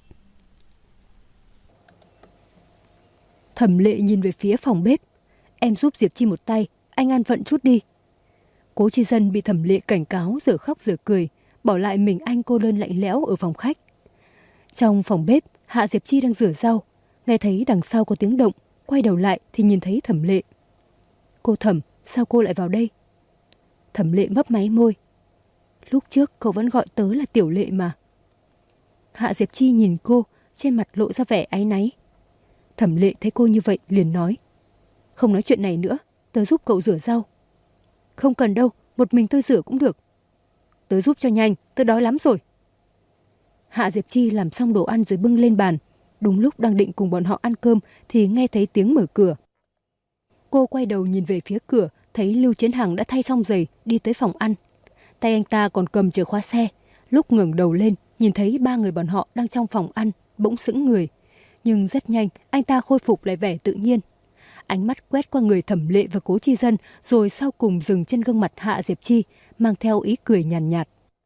Thẩm Lệ nhìn về phía phòng bếp. Em giúp Diệp Chi một tay, anh an phận chút đi. Cố Chi Dân bị Thẩm Lệ cảnh cáo giờ khóc giờ cười, bỏ lại mình anh cô đơn lạnh lẽo ở phòng khách. Trong phòng bếp, Hạ Diệp Chi đang rửa rau, nghe thấy đằng sau có tiếng động, quay đầu lại thì nhìn thấy Thẩm Lệ. Cô Thẩm, sao cô lại vào đây? Thẩm Lệ mấp máy môi. Lúc trước cậu vẫn gọi tớ là Tiểu Lệ mà. Hạ Diệp Chi nhìn cô, trên mặt lộ ra vẻ áy náy. Thẩm Lệ thấy cô như vậy liền nói. Không nói chuyện này nữa, tớ giúp cậu rửa rau. Không cần đâu, một mình tôi rửa cũng được. Tớ giúp cho nhanh, tớ đói lắm rồi. Hạ Diệp Chi làm xong đồ ăn rồi bưng lên bàn. Đúng lúc đang định cùng bọn họ ăn cơm thì nghe thấy tiếng mở cửa. Cô quay đầu nhìn về phía cửa, thấy Lưu Chiến Hằng đã thay xong giày đi tới phòng ăn. Tay anh ta còn cầm chìa khóa xe. Lúc ngẩng đầu lên, nhìn thấy ba người bọn họ đang trong phòng ăn, bỗng sững người. Nhưng rất nhanh, anh ta khôi phục lại vẻ tự nhiên. Ánh mắt quét qua người Thẩm Lệ và Cố Chi Dân, rồi sau cùng dừng trên gương mặt Hạ Diệp Chi, mang theo ý cười nhàn nhạt.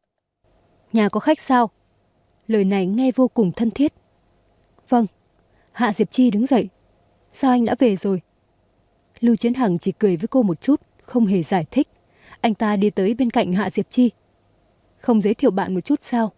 Nhà có khách sao? Lời này nghe vô cùng thân thiết. Vâng. Hạ Diệp Chi đứng dậy. Sao anh đã về rồi? Lưu Chiến Hằng chỉ cười với cô một chút, không hề giải thích. Anh ta đi tới bên cạnh Hạ Diệp Chi. Không giới thiệu bạn một chút sao?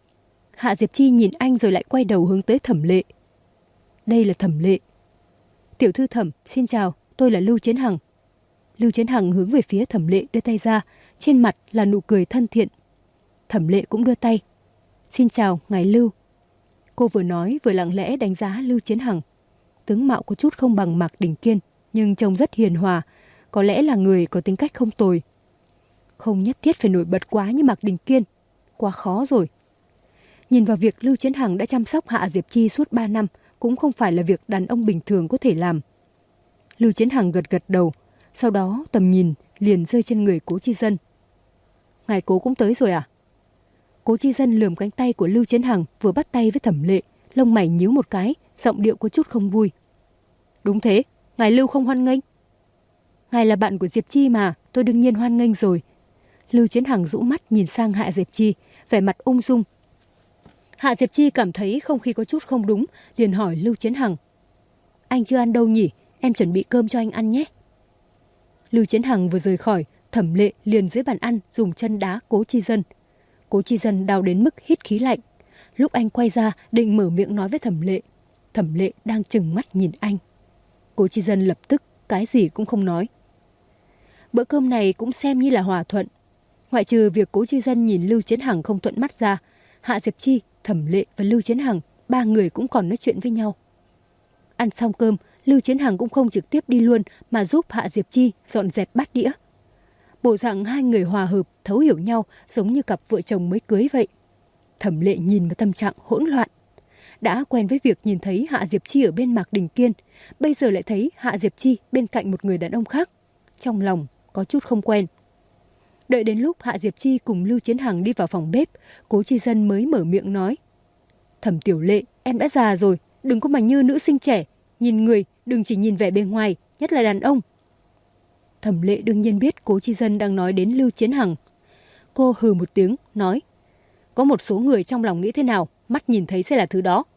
Hạ Diệp Chi nhìn anh rồi lại quay đầu hướng tới Thẩm Lệ. Đây là Thẩm Lệ. Tiểu thư Thẩm, xin chào, tôi là Lưu Chiến Hằng. Lưu Chiến Hằng hướng về phía Thẩm Lệ đưa tay ra, trên mặt là nụ cười thân thiện. Thẩm Lệ cũng đưa tay. Xin chào, ngài Lưu. Cô vừa nói vừa lặng lẽ đánh giá Lưu Chiến Hằng. Tướng mạo có chút không bằng Mạc Đình Kiên, nhưng trông rất hiền hòa, có lẽ là người có tính cách không tồi. Không nhất thiết phải nổi bật quá như Mạc Đình Kiên, quá khó rồi. Nhìn vào việc Lưu Chiến Hằng đã chăm sóc Hạ Diệp Chi suốt 3 năm, cũng không phải là việc đàn ông bình thường có thể làm. Lưu Chiến Hằng gật gật đầu, sau đó tầm nhìn liền rơi trên người Cố Chi Dân. Ngài Cố cũng tới rồi à? Cố Chi Dân lườm cánh tay của Lưu Chiến Hằng, vừa bắt tay với Thẩm Lệ, lông mày nhíu một cái, giọng điệu có chút không vui. Đúng thế, ngài Lưu không hoan nghênh. Ngài là bạn của Diệp Chi mà, tôi đương nhiên hoan nghênh rồi. Lưu Chiến Hằng rũ mắt nhìn sang Hạ Diệp Chi, vẻ mặt ung dung. Hạ Diệp Chi cảm thấy không khí có chút không đúng, liền hỏi Lưu Chiến Hằng. Anh chưa ăn đâu nhỉ, em chuẩn bị cơm cho anh ăn nhé. Lưu Chiến Hằng vừa rời khỏi, Thẩm Lệ liền dưới bàn ăn dùng chân đá Cố Chi Dân. Cố Chi Dân đau đến mức hít khí lạnh. Lúc anh quay ra định mở miệng nói với Thẩm Lệ đang trừng mắt nhìn anh. Cố Chi Dân lập tức cái gì cũng không nói. Bữa cơm này cũng xem như là hòa thuận. Ngoại trừ việc Cố Chi Dân nhìn Lưu Chiến Hằng không thuận mắt ra, Hạ Diệp Chi, Thẩm Lệ và Lưu Chiến Hằng, ba người cũng còn nói chuyện với nhau. Ăn xong cơm, Lưu Chiến Hằng cũng không trực tiếp đi luôn mà giúp Hạ Diệp Chi dọn dẹp bát đĩa. Bộ dạng hai người hòa hợp, thấu hiểu nhau giống như cặp vợ chồng mới cưới vậy. Thẩm Lệ nhìn vào tâm trạng hỗn loạn. Đã quen với việc nhìn thấy Hạ Diệp Chi ở bên Mạc Đình Kiên, bây giờ lại thấy Hạ Diệp Chi bên cạnh một người đàn ông khác. Trong lòng có chút không quen. Đợi đến lúc Hạ Diệp Chi cùng Lưu Chiến Hằng đi vào phòng bếp, Cố Chi Dân mới mở miệng nói. Thẩm Tiểu Lệ, em đã già rồi, đừng có mà như nữ sinh trẻ. Nhìn người, đừng chỉ nhìn vẻ bề ngoài, nhất là đàn ông. Thẩm Lệ đương nhiên biết Cố Chi Dân đang nói đến Lưu Chiến Hằng. Cô hừ một tiếng, nói. Có một số người trong lòng nghĩ thế nào, mắt nhìn thấy sẽ là thứ đó.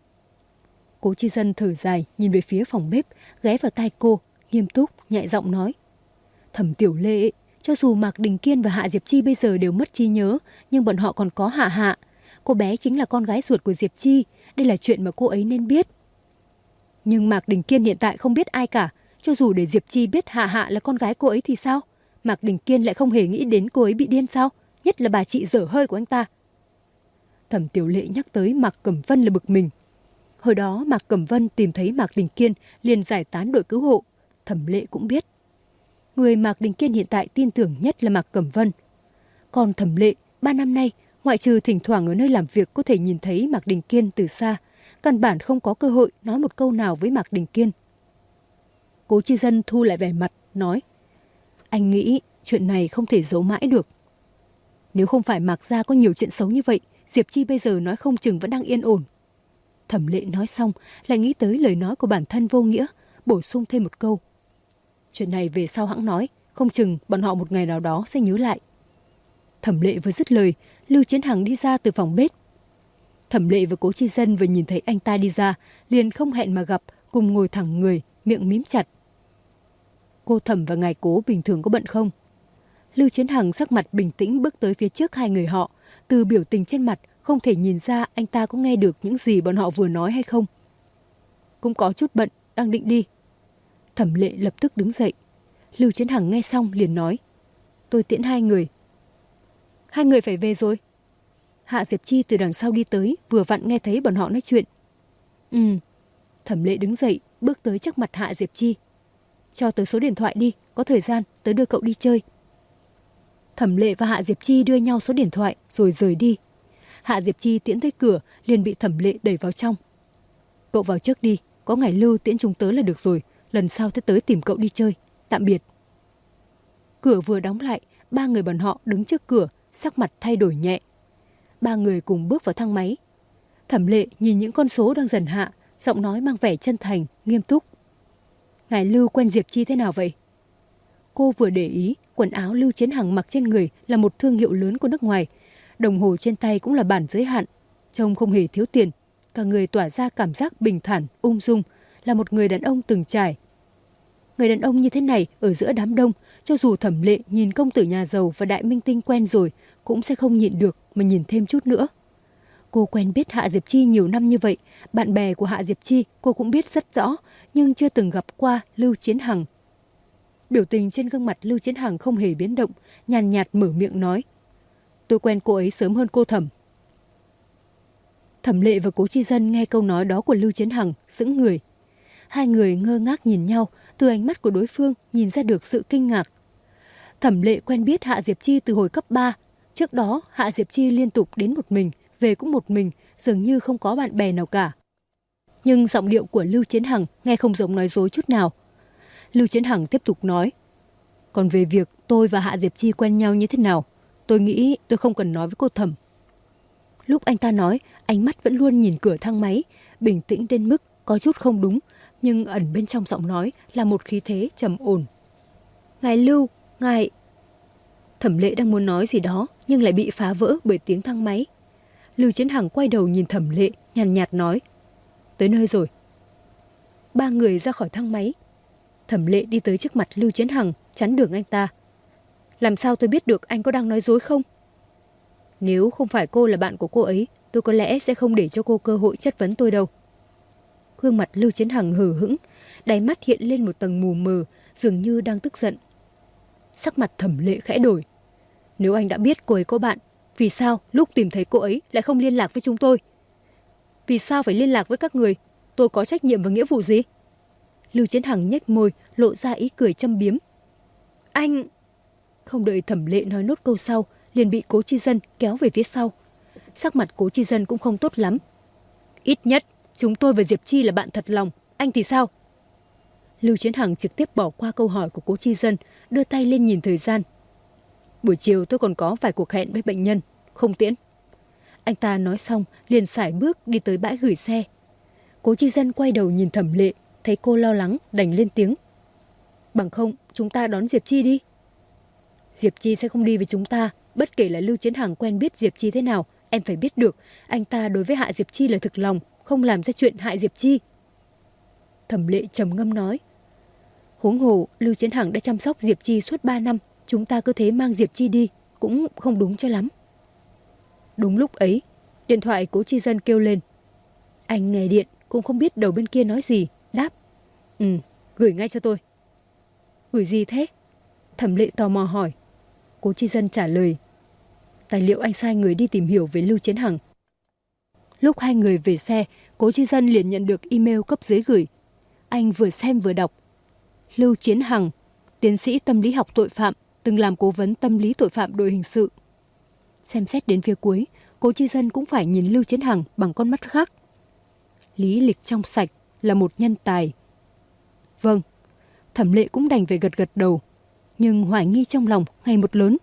Cố Chi Dân thở dài, nhìn về phía phòng bếp, ghé vào tai cô, nghiêm túc, nhẹ giọng nói. Thẩm Tiểu Lệ, cho dù Mạc Đình Kiên và Hạ Diệp Chi bây giờ đều mất trí nhớ, nhưng bọn họ còn có Hạ Hạ. Cô bé chính là con gái ruột của Diệp Chi, đây là chuyện mà cô ấy nên biết. Nhưng Mạc Đình Kiên hiện tại không biết ai cả, cho dù để Diệp Chi biết Hạ Hạ là con gái cô ấy thì sao? Mạc Đình Kiên lại không hề nghĩ đến cô ấy bị điên sao? Nhất là bà chị dở hơi của anh ta. Thẩm Tiểu Lệ nhắc tới Mạc Cẩm Vân là bực mình. Hồi đó Mạc Cẩm Vân tìm thấy Mạc Đình Kiên liền giải tán đội cứu hộ. Thẩm Lệ cũng biết. Người Mạc Đình Kiên hiện tại tin tưởng nhất là Mạc Cẩm Vân. Còn Thẩm Lệ, 3 năm nay, ngoại trừ thỉnh thoảng ở nơi làm việc có thể nhìn thấy Mạc Đình Kiên từ xa, căn bản không có cơ hội nói một câu nào với Mạc Đình Kiên. Cố Chi Dân thu lại vẻ mặt, nói. Anh nghĩ chuyện này không thể giấu mãi được. Nếu không phải Mạc gia có nhiều chuyện xấu như vậy, Diệp Chi bây giờ nói không chừng vẫn đang yên ổn. Thẩm Lệ nói xong, lại nghĩ tới lời nói của bản thân vô nghĩa, bổ sung thêm một câu. Chuyện này về sau hãng nói, không chừng bọn họ một ngày nào đó sẽ nhớ lại. Thẩm Lệ vừa dứt lời, Lưu Chiến Hằng đi ra từ phòng bếp. Thẩm Lệ và Cố Chi Dân vừa nhìn thấy anh ta đi ra, liền không hẹn mà gặp, cùng ngồi thẳng người, miệng mím chặt. Cô Thẩm và ngài Cố bình thường có bận không? Lưu Chiến Hằng sắc mặt bình tĩnh bước tới phía trước hai người họ, từ biểu tình trên mặt không thể nhìn ra anh ta có nghe được những gì bọn họ vừa nói hay không. Cũng có chút bận, đang định đi. Thẩm Lệ lập tức đứng dậy. Lưu Chiến Hằng nghe xong liền nói. Tôi tiễn hai người. Hai người phải về rồi. Hạ Diệp Chi từ đằng sau đi tới, vừa vặn nghe thấy bọn họ nói chuyện. Thẩm Lệ đứng dậy, bước tới trước mặt Hạ Diệp Chi. Cho tớ số điện thoại đi, có thời gian tớ đưa cậu đi chơi. Thẩm Lệ và Hạ Diệp Chi đưa nhau số điện thoại rồi rời đi. Hạ Diệp Chi tiễn tới cửa liền bị Thẩm Lệ đẩy vào trong. Cậu vào trước đi, có ngài Lưu tiễn chúng tớ là được rồi, lần sau tới tìm cậu đi chơi, tạm biệt. Cửa vừa đóng lại, ba người bọn họ đứng trước cửa, sắc mặt thay đổi nhẹ. Ba người cùng bước vào thang máy. Thẩm Lệ nhìn những con số đang dần hạ, giọng nói mang vẻ chân thành, nghiêm túc. Ngài Lưu quen Diệp Chi thế nào vậy? Cô vừa để ý, quần áo Lưu Chiến Hằng mặc trên người là một thương hiệu lớn của nước ngoài. Đồng hồ trên tay cũng là bản giới hạn. Trông không hề thiếu tiền. Cả người tỏa ra cảm giác bình thản, ung dung, là một người đàn ông từng trải. Người đàn ông như thế này ở giữa đám đông, cho dù Thẩm Lệ nhìn công tử nhà giàu và đại minh tinh quen rồi, cũng sẽ không nhịn được mà nhìn thêm chút nữa. Cô quen biết Hạ Diệp Chi nhiều năm như vậy, bạn bè của Hạ Diệp Chi cô cũng biết rất rõ, nhưng chưa từng gặp qua Lưu Chiến Hằng. Biểu tình trên gương mặt Lưu Chiến Hằng không hề biến động, nhàn nhạt mở miệng nói. Tôi quen cô ấy sớm hơn cô Thẩm. Thẩm Lệ và Cố Chi Dân nghe câu nói đó của Lưu Chiến Hằng, sững người. Hai người ngơ ngác nhìn nhau, từ ánh mắt của đối phương nhìn ra được sự kinh ngạc. Thẩm Lệ quen biết Hạ Diệp Chi từ hồi cấp 3. Trước đó, Hạ Diệp Chi liên tục đến một mình, về cũng một mình, dường như không có bạn bè nào cả. Nhưng giọng điệu của Lưu Chiến Hằng nghe không giống nói dối chút nào. Lưu Chiến Hằng tiếp tục nói. Còn về việc tôi và Hạ Diệp Chi quen nhau như thế nào, tôi nghĩ tôi không cần nói với cô Thẩm. Lúc anh ta nói, ánh mắt vẫn luôn nhìn cửa thang máy, bình tĩnh đến mức có chút không đúng, nhưng ẩn bên trong giọng nói là một khí thế trầm ổn. Ngài Lưu, ngài... Thẩm Lệ đang muốn nói gì đó, nhưng lại bị phá vỡ bởi tiếng thang máy. Lưu Chiến Hằng quay đầu nhìn Thẩm Lệ, nhàn nhạt nói. Tới nơi rồi. Ba người ra khỏi thang máy. Thẩm Lệ đi tới trước mặt Lưu Chiến Hằng, chắn đường anh ta. Làm sao tôi biết được anh có đang nói dối không? Nếu không phải cô là bạn của cô ấy, tôi có lẽ sẽ không để cho cô cơ hội chất vấn tôi đâu. Gương mặt Lưu Chiến Hằng hờ hững, đáy mắt hiện lên một tầng mù mờ, dường như đang tức giận. Sắc mặt Thẩm Lệ khẽ đổi. Nếu anh đã biết cô ấy có bạn, vì sao lúc tìm thấy cô ấy lại không liên lạc với chúng tôi? Vì sao phải liên lạc với các người? Tôi có trách nhiệm và nghĩa vụ gì? Lưu Chiến Hằng nhếch môi, lộ ra ý cười châm biếm. Anh... Không đợi Thẩm Lệ nói nốt câu sau, liền bị Cố Chi Dân kéo về phía sau. Sắc mặt Cố Chi Dân cũng không tốt lắm. Ít nhất, chúng tôi và Diệp Chi là bạn thật lòng. Anh thì sao? Lưu Chiến Hằng trực tiếp bỏ qua câu hỏi của Cố Chi Dân, đưa tay lên nhìn thời gian. Buổi chiều tôi còn có vài cuộc hẹn với bệnh nhân, không tiễn. Anh ta nói xong, liền sải bước đi tới bãi gửi xe. Cố Chi Dân quay đầu nhìn Thẩm Lệ, thấy cô lo lắng, đành lên tiếng. Bằng không, chúng ta đón Diệp Chi đi. Diệp Chi sẽ không đi với chúng ta, bất kể là Lưu Chiến Hằng quen biết Diệp Chi thế nào, em phải biết được, anh ta đối với Hạ Diệp Chi là thực lòng, không làm ra chuyện hại Diệp Chi. Thẩm Lệ trầm ngâm nói. Huống hồ, Lưu Chiến Hằng đã chăm sóc Diệp Chi suốt 3 năm, chúng ta cứ thế mang Diệp Chi đi, cũng không đúng cho lắm. Đúng lúc ấy, điện thoại Cố Chi Dân kêu lên. Anh nghe điện, cũng không biết đầu bên kia nói gì, đáp. Gửi ngay cho tôi. Gửi gì thế? Thẩm Lệ tò mò hỏi. Cố Chi Dân trả lời. Tài liệu anh sai người đi tìm hiểu về Lưu Chiến Hằng. Lúc hai người về xe, Cố Chi Dân liền nhận được email cấp dưới gửi. Anh vừa xem vừa đọc. Lưu Chiến Hằng, tiến sĩ tâm lý học tội phạm, từng làm cố vấn tâm lý tội phạm đội hình sự. Xem xét đến phía cuối, Cố Chi Dân cũng phải nhìn Lưu Chiến Hằng bằng con mắt khác. Lý lịch trong sạch, là một nhân tài. Vâng, Thẩm Lệ cũng đành phải gật gật đầu, nhưng hoài nghi trong lòng ngày một lớn.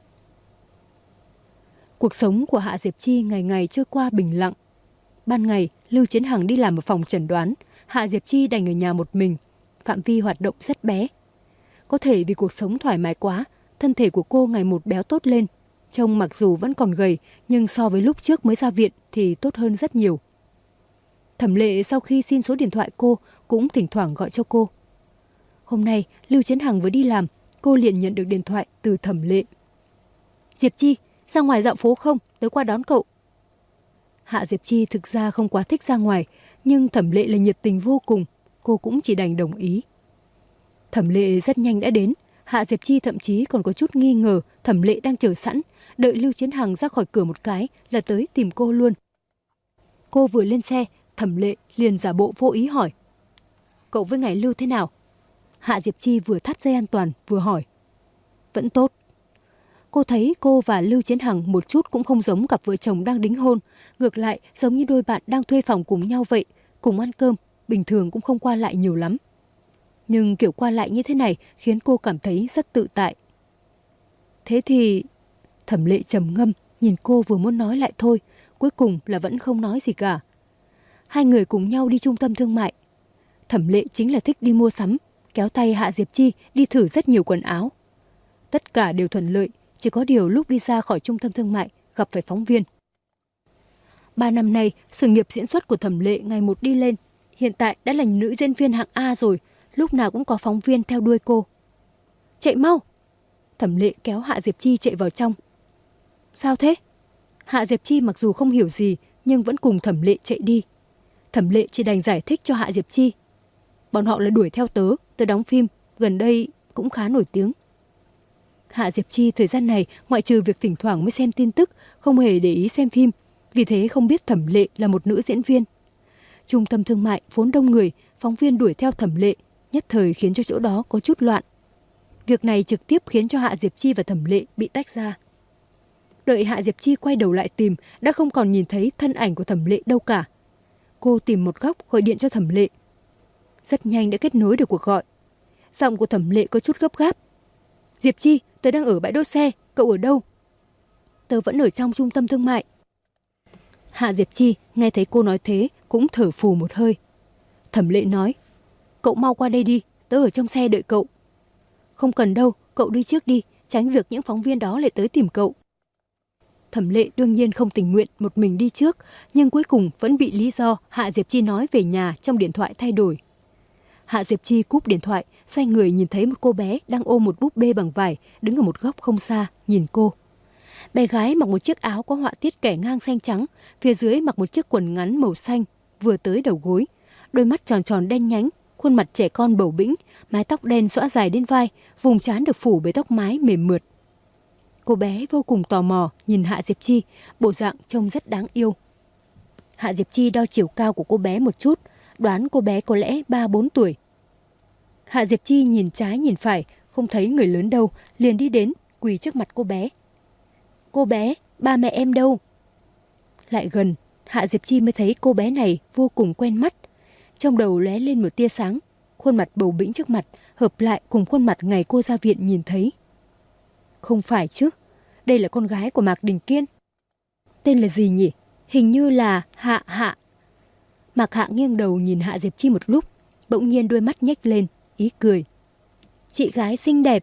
Cuộc sống của Hạ Diệp Chi ngày ngày trôi qua bình lặng. Ban ngày, Lưu Chiến Hằng đi làm ở phòng chẩn đoán, Hạ Diệp Chi đành ở nhà một mình, phạm vi hoạt động rất bé. Có thể vì cuộc sống thoải mái quá, thân thể của cô ngày một béo tốt lên. Trông mặc dù vẫn còn gầy, nhưng so với lúc trước mới ra viện thì tốt hơn rất nhiều. Thẩm Lệ sau khi xin số điện thoại cô, cũng thỉnh thoảng gọi cho cô. Hôm nay, Lưu Chiến Hằng vừa đi làm, cô liền nhận được điện thoại từ Thẩm Lệ. Diệp Chi, ra ngoài dạo phố không? Tớ qua đón cậu. Hạ Diệp Chi thực ra không quá thích ra ngoài, nhưng Thẩm Lệ là nhiệt tình vô cùng, cô cũng chỉ đành đồng ý. Thẩm Lệ rất nhanh đã đến, Hạ Diệp Chi thậm chí còn có chút nghi ngờ Thẩm Lệ đang chờ sẵn, đợi Lưu Chiến Hằng ra khỏi cửa một cái là tới tìm cô luôn. Cô vừa lên xe, Thẩm Lệ liền giả bộ vô ý hỏi. Cậu với ngài Lưu thế nào? Hạ Diệp Chi vừa thắt dây an toàn vừa hỏi. Vẫn tốt. Cô thấy cô và Lưu Chiến Hằng một chút cũng không giống cặp vợ chồng đang đính hôn, ngược lại giống như đôi bạn đang thuê phòng cùng nhau vậy, cùng ăn cơm, bình thường cũng không qua lại nhiều lắm. Nhưng kiểu qua lại như thế này khiến cô cảm thấy rất tự tại. Thế thì... Thẩm Lệ trầm ngâm, nhìn cô vừa muốn nói lại thôi, cuối cùng là vẫn không nói gì cả. Hai người cùng nhau đi trung tâm thương mại. Thẩm Lệ chính là thích đi mua sắm, kéo tay Hạ Diệp Chi đi thử rất nhiều quần áo. Tất cả đều thuận lợi, chỉ có điều lúc đi ra khỏi trung tâm thương mại gặp phải phóng viên. 3 năm nay, sự nghiệp diễn xuất của Thẩm Lệ ngày một đi lên. Hiện tại đã là nữ diễn viên hạng A rồi, lúc nào cũng có phóng viên theo đuôi cô. Chạy mau! Thẩm Lệ kéo Hạ Diệp Chi chạy vào trong. Sao thế? Hạ Diệp Chi mặc dù không hiểu gì nhưng vẫn cùng Thẩm Lệ chạy đi. Thẩm Lệ chỉ đành giải thích cho Hạ Diệp Chi. Bọn họ là đuổi theo tớ đóng phim, gần đây cũng khá nổi tiếng. Hạ Diệp Chi thời gian này ngoại trừ việc thỉnh thoảng mới xem tin tức, không hề để ý xem phim, vì thế không biết Thẩm Lệ là một nữ diễn viên. Trung tâm thương mại vốn đông người, phóng viên đuổi theo Thẩm Lệ, nhất thời khiến cho chỗ đó có chút loạn. Việc này trực tiếp khiến cho Hạ Diệp Chi và Thẩm Lệ bị tách ra. Đợi Hạ Diệp Chi quay đầu lại tìm, đã không còn nhìn thấy thân ảnh của Thẩm Lệ đâu cả. Cô tìm một góc gọi điện cho Thẩm Lệ. Rất nhanh đã kết nối được cuộc gọi. Giọng của Thẩm Lệ có chút gấp gáp. Diệp Chi, tớ đang ở bãi đỗ xe, cậu ở đâu? Tớ vẫn ở trong trung tâm thương mại. Hạ Diệp Chi nghe thấy cô nói thế cũng thở phù một hơi. Thẩm Lệ nói, cậu mau qua đây đi, tớ ở trong xe đợi cậu. Không cần đâu, cậu đi trước đi, tránh việc những phóng viên đó lại tới tìm cậu. Thẩm Lệ đương nhiên không tình nguyện một mình đi trước, nhưng cuối cùng vẫn bị lý do Hạ Diệp Chi nói về nhà trong điện thoại thay đổi. Hạ Diệp Chi cúp điện thoại, xoay người nhìn thấy một cô bé đang ôm một búp bê bằng vải, đứng ở một góc không xa, nhìn cô. Bé gái mặc một chiếc áo có họa tiết kẻ ngang xanh trắng, phía dưới mặc một chiếc quần ngắn màu xanh, vừa tới đầu gối. Đôi mắt tròn tròn đen nhánh, khuôn mặt trẻ con bầu bĩnh, mái tóc đen xõa dài đến vai, vùng trán được phủ bởi tóc mái mềm mượt. Cô bé vô cùng tò mò nhìn Hạ Diệp Chi, bộ dạng trông rất đáng yêu. Hạ Diệp Chi đo chiều cao của cô bé một chút, đoán cô bé có lẽ 3-4 tuổi. Hạ Diệp Chi nhìn trái nhìn phải, không thấy người lớn đâu, liền đi đến, quỳ trước mặt cô bé. Cô bé, ba mẹ em đâu? Lại gần, Hạ Diệp Chi mới thấy cô bé này vô cùng quen mắt. Trong đầu lóe lên một tia sáng, khuôn mặt bầu bĩnh trước mặt hợp lại cùng khuôn mặt ngày cô ra viện nhìn thấy. Không phải chứ, đây là con gái của Mạc Đình Kiên. Tên là gì nhỉ? Hình như là Hạ Hạ. Mạc Hạ nghiêng đầu nhìn Hạ Diệp Chi một lúc, bỗng nhiên đôi mắt nhếch lên, ý cười. Chị gái xinh đẹp.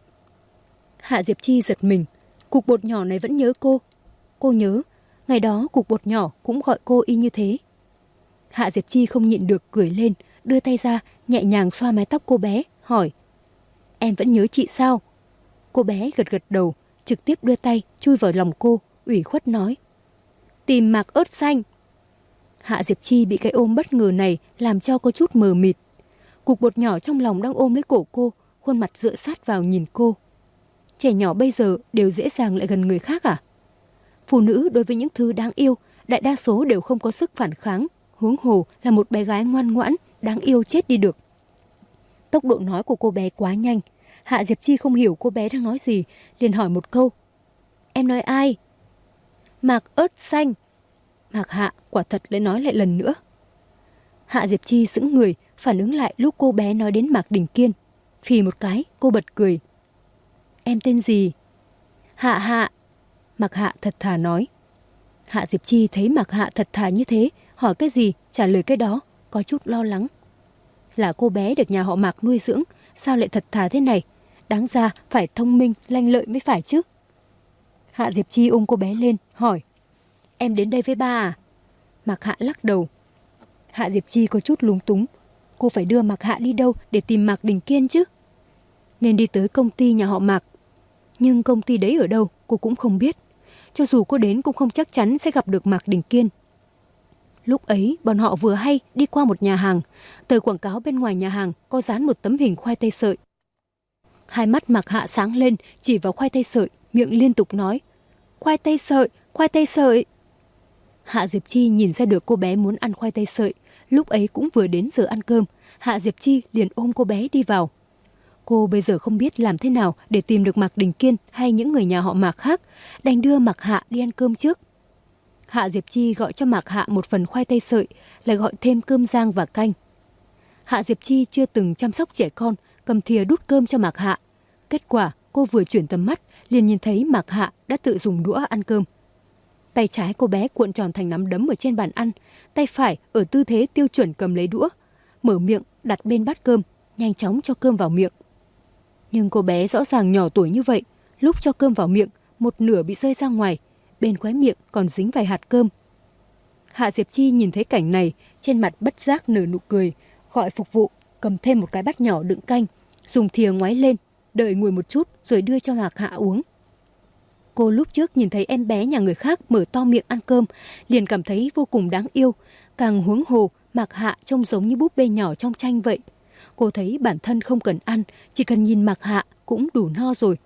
Hạ Diệp Chi giật mình, cục bột nhỏ này vẫn nhớ cô. Cô nhớ, ngày đó cục bột nhỏ cũng gọi cô y như thế. Hạ Diệp Chi không nhịn được cười lên, đưa tay ra, nhẹ nhàng xoa mái tóc cô bé, hỏi. Em vẫn nhớ chị sao? Cô bé gật gật đầu, trực tiếp đưa tay chui vào lòng cô, ủy khuất nói. Tìm Mạc ớt xanh. Hạ Diệp Chi bị cái ôm bất ngờ này làm cho có chút mờ mịt. Cục bột nhỏ trong lòng đang ôm lấy cổ cô, khuôn mặt dựa sát vào nhìn cô. Trẻ nhỏ bây giờ đều dễ dàng lại gần người khác à? Phụ nữ đối với những thứ đáng yêu, đại đa số đều không có sức phản kháng, huống hồ là một bé gái ngoan ngoãn, đáng yêu chết đi được. Tốc độ nói của cô bé quá nhanh, Hạ Diệp Chi không hiểu cô bé đang nói gì, liền hỏi một câu. Em nói ai? Mạc ớt xanh. Mạc Hạ quả thật lại nói lại lần nữa. Hạ Diệp Chi sững người, phản ứng lại lúc cô bé nói đến Mạc Đình Kiên. Phì một cái, cô bật cười. Em tên gì? Hạ Hạ. Mạc Hạ thật thà nói. Hạ Diệp Chi thấy Mạc Hạ thật thà như thế, hỏi cái gì, trả lời cái đó, có chút lo lắng. Là cô bé được nhà họ Mạc nuôi dưỡng, sao lại thật thà thế này? Đáng ra phải thông minh, lanh lợi mới phải chứ. Hạ Diệp Chi ôm cô bé lên, hỏi. Em đến đây với ba à? Mạc Hạ lắc đầu. Hạ Diệp Chi có chút lúng túng. Cô phải đưa Mạc Hạ đi đâu để tìm Mạc Đình Kiên chứ? Nên đi tới công ty nhà họ Mạc. Nhưng công ty đấy ở đâu cô cũng không biết. Cho dù cô đến cũng không chắc chắn sẽ gặp được Mạc Đình Kiên. Lúc ấy bọn họ vừa hay đi qua một nhà hàng. Tờ quảng cáo bên ngoài nhà hàng có dán một tấm hình khoai tây sợi. Hai mắt Mạc Hạ sáng lên, chỉ vào khoai tây sợi, miệng liên tục nói. Khoai tây sợi, khoai tây sợi. Hạ Diệp Chi nhìn ra được cô bé muốn ăn khoai tây sợi. Lúc ấy cũng vừa đến giờ ăn cơm, Hạ Diệp Chi liền ôm cô bé đi vào. Cô bây giờ không biết làm thế nào để tìm được Mạc Đình Kiên hay những người nhà họ Mạc khác, đành đưa Mạc Hạ đi ăn cơm trước. Hạ Diệp Chi gọi cho Mạc Hạ một phần khoai tây sợi, lại gọi thêm cơm rang và canh. Hạ Diệp Chi chưa từng chăm sóc trẻ con, cầm thìa đút cơm cho Mạc Hạ. Kết quả cô vừa chuyển tầm mắt, liền nhìn thấy Mạc Hạ đã tự dùng đũa ăn cơm. Tay trái cô bé cuộn tròn thành nắm đấm ở trên bàn ăn, tay phải ở tư thế tiêu chuẩn cầm lấy đũa, mở miệng đặt bên bát cơm, nhanh chóng cho cơm vào miệng. Nhưng cô bé rõ ràng nhỏ tuổi như vậy, lúc cho cơm vào miệng, một nửa bị rơi ra ngoài, bên khóe miệng còn dính vài hạt cơm. Hạ Diệp Chi nhìn thấy cảnh này, trên mặt bất giác nở nụ cười, gọi phục vụ cầm thêm một cái bát nhỏ đựng canh, dùng thìa ngoáy lên, đợi nguội một chút rồi đưa cho Mạc Hạ uống. Cô lúc trước nhìn thấy em bé nhà người khác mở to miệng ăn cơm, liền cảm thấy vô cùng đáng yêu, càng huống hồ Mạc Hạ trông giống như búp bê nhỏ trong tranh vậy. Cô thấy bản thân không cần ăn, chỉ cần nhìn Mạc Hạ cũng đủ no rồi.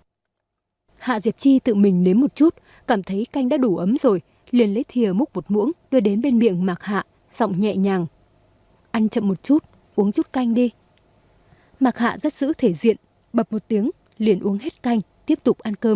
Hạ Diệp Chi tự mình nếm một chút, cảm thấy canh đã đủ ấm rồi, liền lấy thìa múc một muỗng đưa đến bên miệng Mạc Hạ, giọng nhẹ nhàng: "Ăn chậm một chút, uống chút canh đi." Mạc Hạ rất giữ thể diện, bập một tiếng liền uống hết canh, tiếp tục ăn cơm.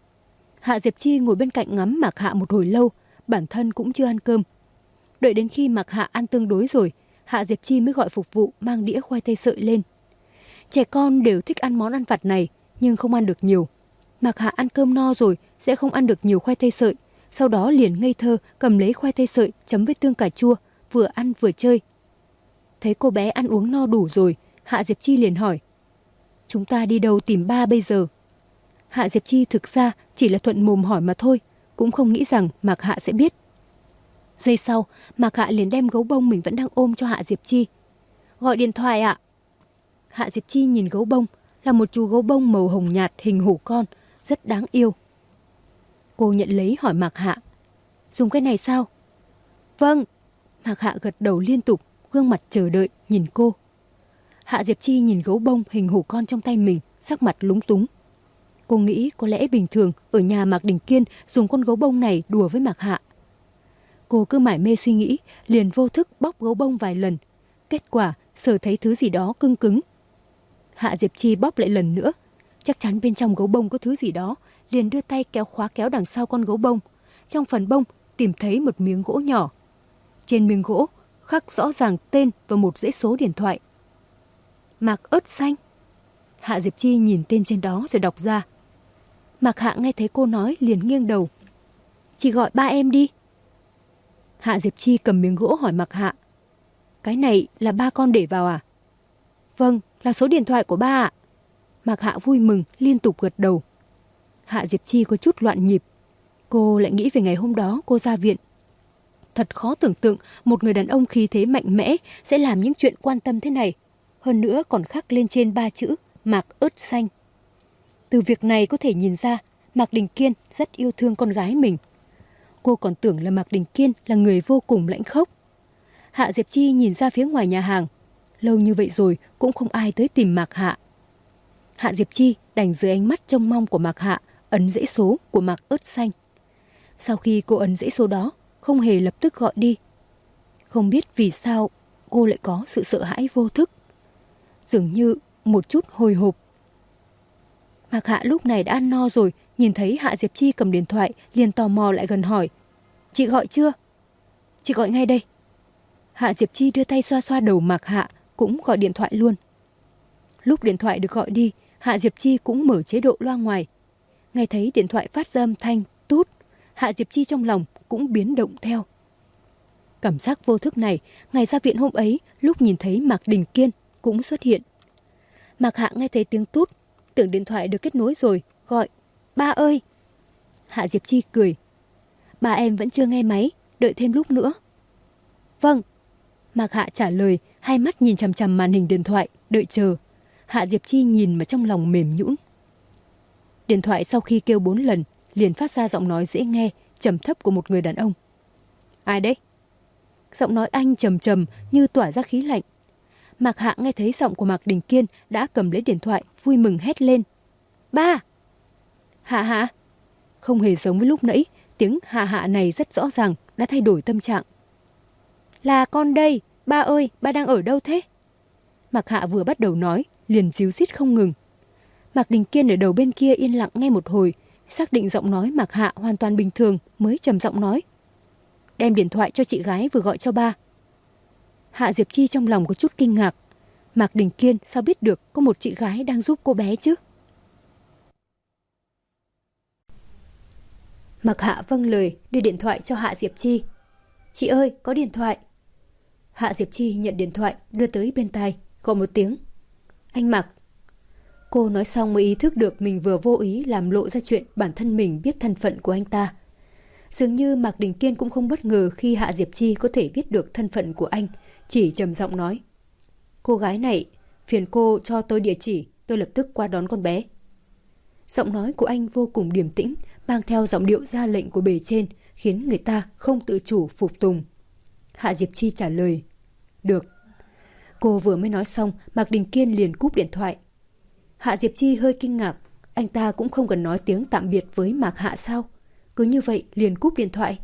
Hạ Diệp Chi ngồi bên cạnh ngắm Mạc Hạ một hồi lâu, bản thân cũng chưa ăn cơm. Đợi đến khi Mạc Hạ ăn tương đối rồi, Hạ Diệp Chi mới gọi phục vụ mang đĩa khoai tây sợi lên. Trẻ con đều thích ăn món ăn vặt này, nhưng không ăn được nhiều. Mạc Hạ ăn cơm no rồi sẽ không ăn được nhiều khoai tây sợi, sau đó liền ngây thơ cầm lấy khoai tây sợi chấm với tương cà chua, vừa ăn vừa chơi. Thấy cô bé ăn uống no đủ rồi, Hạ Diệp Chi liền hỏi: "Chúng ta đi đâu tìm ba bây giờ?" Hạ Diệp Chi thực ra chỉ là thuận mồm hỏi mà thôi, cũng không nghĩ rằng Mạc Hạ sẽ biết. Giây sau, Mạc Hạ liền đem gấu bông mình vẫn đang ôm cho Hạ Diệp Chi. "Gọi điện thoại ạ." Hạ Diệp Chi nhìn gấu bông, là một chú gấu bông màu hồng nhạt hình hổ con, rất đáng yêu. Cô nhận lấy hỏi Mạc Hạ: "Dùng cái này sao?" "Vâng." Mạc Hạ gật đầu liên tục, gương mặt chờ đợi nhìn cô. Hạ Diệp Chi nhìn gấu bông hình hổ con trong tay mình, sắc mặt lúng túng. Cô nghĩ có lẽ bình thường ở nhà Mạc Đình Kiên dùng con gấu bông này đùa với Mạc Hạ. Cô cứ mải mê suy nghĩ, liền vô thức bóp gấu bông vài lần. Kết quả sờ thấy thứ gì đó cứng cứng. Hạ Diệp Chi bóp lại lần nữa, chắc chắn bên trong gấu bông có thứ gì đó, liền đưa tay kéo khóa kéo đằng sau con gấu bông. Trong phần bông tìm thấy một miếng gỗ nhỏ. Trên miếng gỗ khắc rõ ràng tên và một dãy số điện thoại. Mạc Ớt Xanh. Hạ Diệp Chi nhìn tên trên đó rồi đọc ra. Mạc Hạ nghe thấy cô nói liền nghiêng đầu. "Chị gọi ba em đi." Hạ Diệp Chi cầm miếng gỗ hỏi Mạc Hạ: "Cái này là ba con để vào à?" "Vâng, là số điện thoại của ba ạ." Mạc Hạ vui mừng liên tục gật đầu. Hạ Diệp Chi có chút loạn nhịp. Cô lại nghĩ về ngày hôm đó cô ra viện. Thật khó tưởng tượng một người đàn ông khí thế mạnh mẽ sẽ làm những chuyện quan tâm thế này. Hơn nữa còn khắc lên trên 3 chữ Mạc Ớt Xanh. Từ việc này có thể nhìn ra Mạc Đình Kiên rất yêu thương con gái mình. Cô còn tưởng là Mạc Đình Kiên là người vô cùng lãnh khốc. Hạ Diệp Chi nhìn ra phía ngoài nhà hàng. Lâu như vậy rồi cũng không ai tới tìm Mạc Hạ. Hạ Diệp Chi đành dưới ánh mắt trông mong của Mạc Hạ ấn dãy số của Mạc Ớt Xanh. Sau khi cô ấn dãy số đó, không hề lập tức gọi đi. Không biết vì sao cô lại có sự sợ hãi vô thức, dường như một chút hồi hộp. Mạc Hạ lúc này đã ăn no rồi, nhìn thấy Hạ Diệp Chi cầm điện thoại liền tò mò lại gần hỏi: "Chị gọi chưa?" "Chị gọi ngay đây." Hạ Diệp Chi đưa tay xoa xoa đầu Mạc Hạ, cũng gọi điện thoại luôn. Lúc điện thoại được gọi đi, Hạ Diệp Chi cũng mở chế độ loa ngoài. Nghe thấy điện thoại phát ra âm thanh tút, Hạ Diệp Chi trong lòng cũng biến động theo. Cảm giác vô thức này, ngày ra viện hôm ấy, lúc nhìn thấy Mạc Đình Kiên cũng xuất hiện. Mạc Hạ nghe thấy tiếng tút, tưởng điện thoại được kết nối rồi, gọi: "Ba ơi!" Hạ Diệp Chi cười: "Ba em vẫn chưa nghe máy, đợi thêm lúc nữa." "Vâng." Mạc Hạ trả lời, hai mắt nhìn chằm chằm màn hình điện thoại, đợi chờ. Hạ Diệp Chi nhìn mà trong lòng mềm nhũn. Điện thoại sau khi kêu 4 lần, liền phát ra giọng nói dễ nghe, trầm thấp của một người đàn ông. "Ai đấy?" Giọng nói anh trầm trầm như tỏa ra khí lạnh. Mạc Hạ nghe thấy giọng của Mạc Đình Kiên đã cầm lấy điện thoại, vui mừng hét lên: "Ba!" "Hạ Hạ!" Không hề giống với lúc nãy, tiếng Hạ Hạ này rất rõ ràng đã thay đổi tâm trạng. "Là con đây, ba ơi, ba đang ở đâu thế?" Mạc Hạ vừa bắt đầu nói, liền ríu rít không ngừng. Mạc Đình Kiên ở đầu bên kia yên lặng nghe một hồi, xác định giọng nói Mạc Hạ hoàn toàn bình thường mới trầm giọng nói: "Đem điện thoại cho chị gái vừa gọi cho ba." Hạ Diệp Chi trong lòng có chút kinh ngạc. Mạc Đình Kiên sao biết được có một chị gái đang giúp cô bé chứ? Mạc Hạ vâng lời đưa điện thoại cho Hạ Diệp Chi. Chị ơi, có điện thoại. Hạ Diệp Chi nhận điện thoại đưa tới bên tai, gọi một tiếng. Anh Mạc. Cô nói xong mới ý thức được mình vừa vô ý làm lộ ra chuyện bản thân mình biết thân phận của anh ta. Dường như Mạc Đình Kiên cũng không bất ngờ khi Hạ Diệp Chi có thể biết được thân phận của anh, chỉ trầm giọng nói. Cô gái này, phiền cô cho tôi địa chỉ, tôi lập tức qua đón con bé. Giọng nói của anh vô cùng điềm tĩnh, mang theo giọng điệu ra lệnh của bề trên, khiến người ta không tự chủ phục tùng. Hạ Diệp Chi trả lời. Được. Cô vừa mới nói xong, Mạc Đình Kiên liền cúp điện thoại. Hạ Diệp Chi hơi kinh ngạc, anh ta cũng không cần nói tiếng tạm biệt với Mạc Hạ sao? Cứ như vậy liền cúp điện thoại.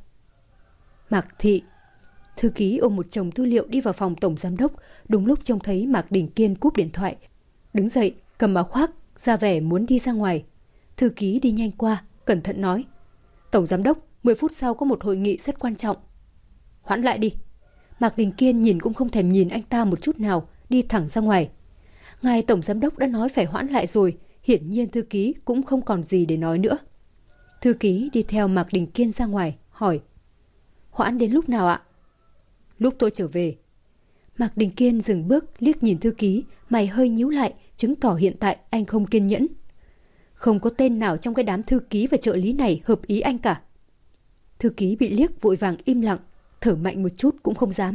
Mạc Thị. Thư ký ôm một chồng tư liệu đi vào phòng tổng giám đốc, đúng lúc trông thấy Mạc Đình Kiên cúp điện thoại. Đứng dậy, cầm áo khoác, ra vẻ muốn đi ra ngoài. Thư ký đi nhanh qua, cẩn thận nói. Tổng giám đốc, 10 phút sau có một hội nghị rất quan trọng. Hoãn lại đi. Mạc Đình Kiên nhìn cũng không thèm nhìn anh ta một chút nào, đi thẳng ra ngoài. Ngài tổng giám đốc đã nói phải hoãn lại rồi, hiển nhiên thư ký cũng không còn gì để nói nữa. Thư ký đi theo Mạc Đình Kiên ra ngoài, hỏi. Hoãn đến lúc nào ạ? Lúc tôi trở về. Mạc Đình Kiên dừng bước liếc nhìn thư ký, mày hơi nhíu lại, chứng tỏ hiện tại anh không kiên nhẫn. Không có tên nào trong cái đám thư ký và trợ lý này hợp ý anh cả. Thư ký bị liếc vội vàng im lặng, thở mạnh một chút cũng không dám.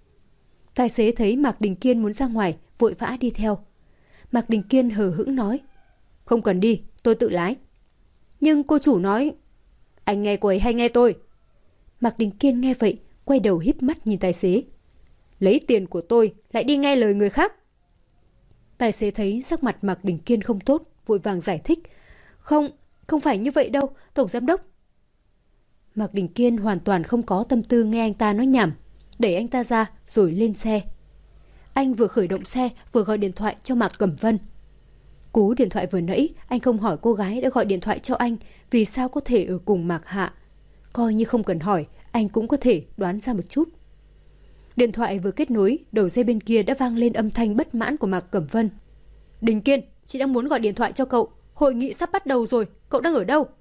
Tài xế thấy Mạc Đình Kiên muốn ra ngoài, vội vã đi theo. Mạc Đình Kiên hờ hững nói. Không cần đi, tôi tự lái. Nhưng cô chủ nói. Anh nghe cô ấy hay nghe tôi? Mạc Đình Kiên nghe vậy, quay đầu híp mắt nhìn tài xế. Lấy tiền của tôi, lại đi nghe lời người khác. Tài xế thấy sắc mặt Mạc Đình Kiên không tốt, vội vàng giải thích. Không phải như vậy đâu, tổng giám đốc. Mạc Đình Kiên hoàn toàn không có tâm tư nghe anh ta nói nhảm, đẩy anh ta ra rồi lên xe. Anh vừa khởi động xe vừa gọi điện thoại cho Mạc Cẩm Vân. Cú điện thoại vừa nãy, anh không hỏi cô gái đã gọi điện thoại cho anh vì sao có thể ở cùng Mạc Hạ. Coi như không cần hỏi, anh cũng có thể đoán ra một chút. Điện thoại vừa kết nối, đầu dây bên kia đã vang lên âm thanh bất mãn của Mạc Cẩm Vân. Đình Kiên, chị đang muốn gọi điện thoại cho cậu. Hội nghị sắp bắt đầu rồi, cậu đang ở đâu?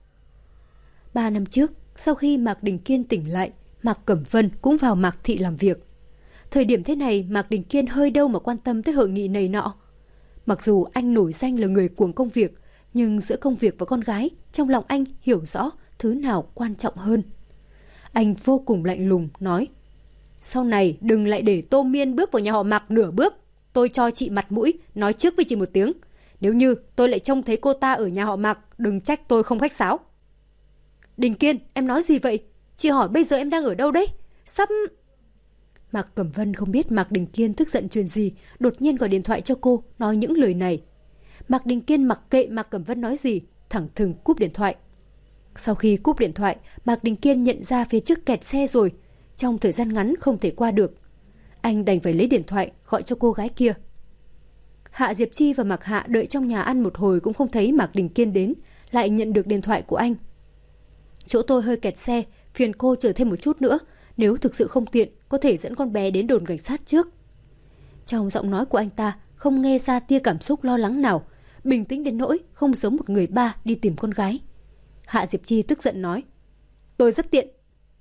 3 năm trước, sau khi Mạc Đình Kiên tỉnh lại, Mạc Cẩm Vân cũng vào Mạc Thị làm việc. Thời điểm thế này, Mạc Đình Kiên hơi đâu mà quan tâm tới hội nghị này nọ. Mặc dù anh nổi danh là người cuồng công việc, nhưng giữa công việc và con gái, trong lòng anh hiểu rõ thứ nào quan trọng hơn. Anh vô cùng lạnh lùng nói. Sau này đừng lại để Tô Miên bước vào nhà họ Mạc nửa bước. Tôi cho chị mặt mũi, nói trước với chị một tiếng. Nếu như tôi lại trông thấy cô ta ở nhà họ Mạc, đừng trách tôi không khách sáo. Đình Kiên, em nói gì vậy? Chị hỏi bây giờ em đang ở đâu đấy? Sắp... Mạc Cẩm Vân không biết Mạc Đình Kiên tức giận chuyện gì, đột nhiên gọi điện thoại cho cô, nói những lời này. Mạc Đình Kiên mặc kệ Mạc Cẩm Vân nói gì, thẳng thừng cúp điện thoại. Sau khi cúp điện thoại, Mạc Đình Kiên nhận ra phía trước kẹt xe rồi, trong thời gian ngắn không thể qua được. Anh đành phải lấy điện thoại gọi cho cô gái kia. Hạ Diệp Chi và Mạc Hạ đợi trong nhà ăn một hồi cũng không thấy Mạc Đình Kiên đến, lại nhận được điện thoại của anh. Chỗ tôi hơi kẹt xe, phiền cô chờ thêm một chút nữa, nếu thực sự không tiện, có thể dẫn con bé đến đồn cảnh sát trước. Trong giọng nói của anh ta không nghe ra tia cảm xúc lo lắng nào, bình tĩnh đến nỗi không giống một người ba đi tìm con gái. Hạ Diệp Chi tức giận nói. Tôi rất tiện.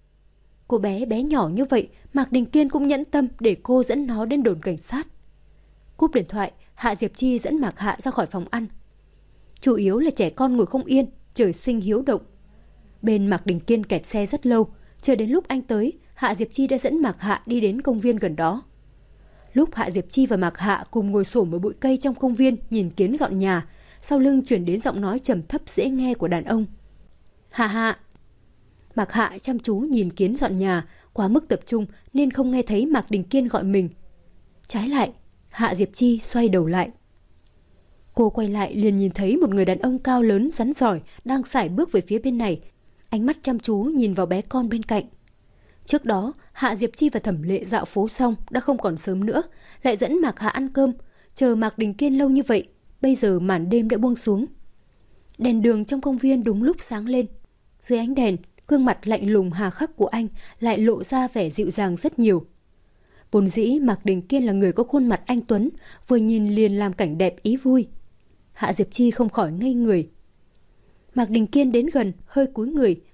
Cô bé nhỏ như vậy, Mạc Đình Kiên cũng nhẫn tâm để cô dẫn nó đến đồn cảnh sát. Cúp điện thoại, Hạ Diệp Chi dẫn Mạc Hạ ra khỏi phòng ăn. Chủ yếu là trẻ con ngồi không yên, trời sinh hiếu động. Bên Mạc Đình Kiên kẹt xe rất lâu, chờ đến lúc anh tới, Hạ Diệp Chi đã dẫn Mạc Hạ đi đến công viên gần đó. Lúc Hạ Diệp Chi và Mạc Hạ cùng ngồi xổm ở bụi cây trong công viên nhìn Kiến dọn nhà, sau lưng truyền đến giọng nói trầm thấp dễ nghe của đàn ông. Hạ Hạ. Mạc Hạ chăm chú nhìn Kiến dọn nhà, quá mức tập trung nên không nghe thấy Mạc Đình Kiên gọi mình. Trái lại, Hạ Diệp Chi xoay đầu lại. Cô quay lại liền nhìn thấy một người đàn ông cao lớn rắn giỏi đang sải bước về phía bên này, ánh mắt chăm chú nhìn vào bé con bên cạnh. Trước đó, Hạ Diệp Chi và Thẩm Lệ dạo phố xong đã không còn sớm nữa, lại dẫn Mạc Hạ ăn cơm, chờ Mạc Đình Kiên lâu như vậy, bây giờ màn đêm đã buông xuống. Đèn đường trong công viên đúng lúc sáng lên. Dưới ánh đèn, gương mặt lạnh lùng hà khắc của anh lại lộ ra vẻ dịu dàng rất nhiều. Vốn dĩ Mạc Đình Kiên là người có khuôn mặt anh tuấn, vừa nhìn liền làm cảnh đẹp ý vui. Hạ Diệp Chi không khỏi ngây người. Mạc Đình Kiên đến gần, hơi cúi người,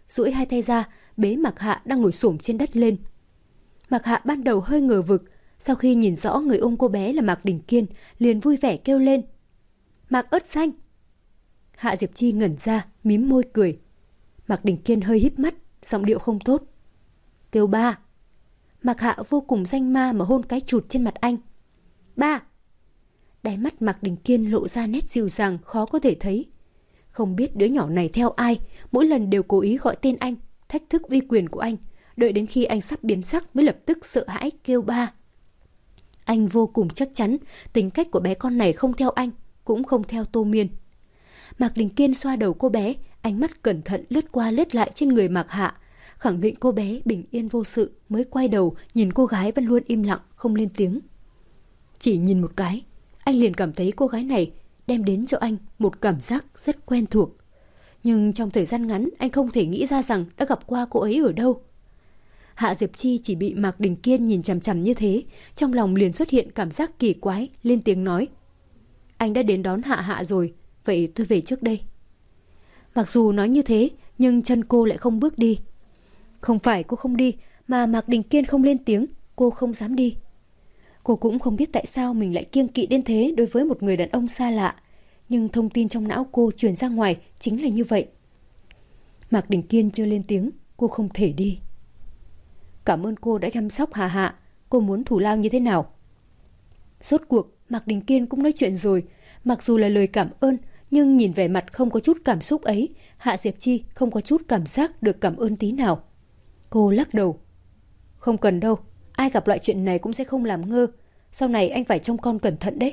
duỗi hai tay ra, bế Mạc Hạ đang ngồi xổm trên đất lên. Mạc Hạ ban đầu hơi ngờ vực, sau khi nhìn rõ người ôm cô bé là Mạc Đình Kiên, liền vui vẻ kêu lên: Mạc ớt xanh. Hạ Diệp Chi ngẩn ra, mím môi cười. Mạc Đình Kiên hơi híp mắt, giọng điệu không tốt: Kêu ba. Mạc Hạ vô cùng danh ma mà hôn cái chụt trên mặt anh. Ba. Đáy mắt Mạc Đình Kiên lộ ra nét dịu dàng khó có thể thấy. Không biết đứa nhỏ này theo ai, mỗi lần đều cố ý gọi tên anh, thách thức uy quyền của anh, đợi đến khi anh sắp biến sắc mới lập tức sợ hãi kêu ba. Anh vô cùng chắc chắn tính cách của bé con này không theo anh, cũng không theo Tô Miên. Mạc Đình Kiên xoa đầu cô bé, ánh mắt cẩn thận lướt qua lướt lại trên người Mạc Hạ, khẳng định cô bé bình yên vô sự, mới quay đầu nhìn cô gái vẫn luôn im lặng không lên tiếng. Chỉ nhìn một cái, anh liền cảm thấy cô gái này đem đến cho anh một cảm giác rất quen thuộc. Nhưng trong thời gian ngắn anh không thể nghĩ ra rằng đã gặp qua cô ấy ở đâu. Hạ Diệp Chi chỉ bị Mạc Đình Kiên nhìn chằm chằm như thế, trong lòng liền xuất hiện cảm giác kỳ quái, lên tiếng nói: Anh đã đến đón Hạ rồi, vậy tôi về trước đây. Mặc dù nói như thế, nhưng chân cô lại không bước đi. Không phải cô không đi, mà Mạc Đình Kiên không lên tiếng, cô không dám đi. Cô cũng không biết tại sao mình lại kiêng kỵ đến thế đối với một người đàn ông xa lạ, nhưng thông tin trong não cô truyền ra ngoài chính là như vậy. Mạc Đình Kiên chưa lên tiếng, cô không thể đi. Cảm ơn cô đã chăm sóc Hạ, cô muốn thù lao như thế nào? Rốt cuộc Mạc Đình Kiên cũng nói chuyện rồi, mặc dù là lời cảm ơn, nhưng nhìn vẻ mặt không có chút cảm xúc ấy, Hạ Diệp Chi không có chút cảm giác được cảm ơn tí nào. Cô lắc đầu: Không cần đâu, ai gặp loại chuyện này cũng sẽ không làm ngơ, sau này anh phải trông con cẩn thận đấy.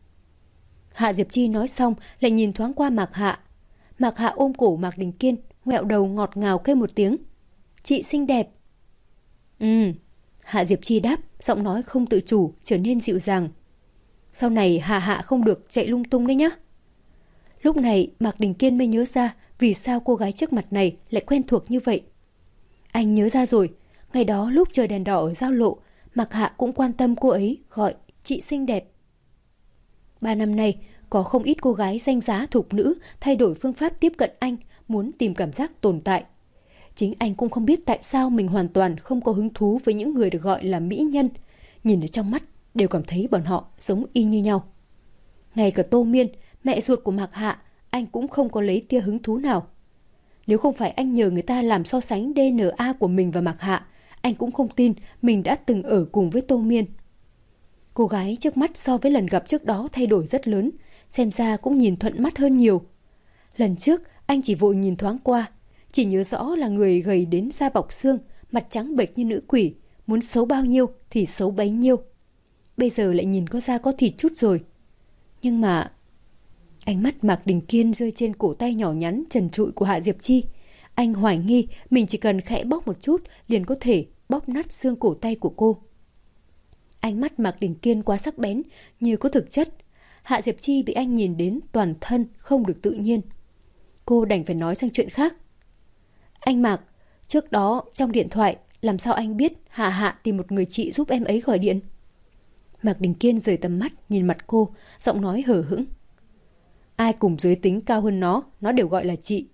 Hạ Diệp Chi nói xong lại nhìn thoáng qua Mạc Hạ. Mạc Hạ ôm cổ Mạc Đình Kiên, ngoẹo đầu ngọt ngào kêu một tiếng: Chị xinh đẹp. Hạ Diệp Chi đáp, giọng nói không tự chủ trở nên dịu dàng. Sau này Hạ không được chạy lung tung đấy nhá. Lúc này Mạc Đình Kiên mới nhớ ra vì sao cô gái trước mặt này lại quen thuộc như vậy. Anh nhớ ra rồi, ngày đó lúc chờ đèn đỏ ở giao lộ, Mạc Hạ cũng quan tâm cô ấy, gọi chị xinh đẹp. 3 năm nay, có không ít cô gái danh giá thục nữ thay đổi phương pháp tiếp cận anh, muốn tìm cảm giác tồn tại. Chính anh cũng không biết tại sao mình hoàn toàn không có hứng thú với những người được gọi là mỹ nhân. Nhìn ở trong mắt, đều cảm thấy bọn họ giống y như nhau. Ngay cả Tô Miên, mẹ ruột của Mạc Hạ, anh cũng không có lấy tia hứng thú nào. Nếu không phải anh nhờ người ta làm so sánh DNA của mình và Mạc Hạ, anh cũng không tin mình đã từng ở cùng với Tô Miên. Cô gái trước mắt so với lần gặp trước đó thay đổi rất lớn, xem ra cũng nhìn thuận mắt hơn nhiều. Lần trước, anh chỉ vội nhìn thoáng qua, chỉ nhớ rõ là người gầy đến da bọc xương, mặt trắng bệch như nữ quỷ, muốn xấu bao nhiêu thì xấu bấy nhiêu. Bây giờ lại nhìn có da có thịt chút rồi. Nhưng mà... Ánh mắt Mạc Đình Kiên rơi trên cổ tay nhỏ nhắn trần trụi của Hạ Diệp Chi. Anh hoài nghi mình chỉ cần khẽ bóp một chút liền có thể bóp nát xương cổ tay của cô. Ánh mắt Mạc Đình Kiên quá sắc bén, như có thực chất. Hạ Diệp Chi bị anh nhìn đến toàn thân không được tự nhiên. Cô đành phải nói sang chuyện khác. Anh Mạc, trước đó trong điện thoại làm sao anh biết Hạ tìm một người chị giúp em ấy gọi điện? Mạc Đình Kiên rời tầm mắt nhìn mặt cô, giọng nói hờ hững. Ai cùng giới tính cao hơn nó đều gọi là chị.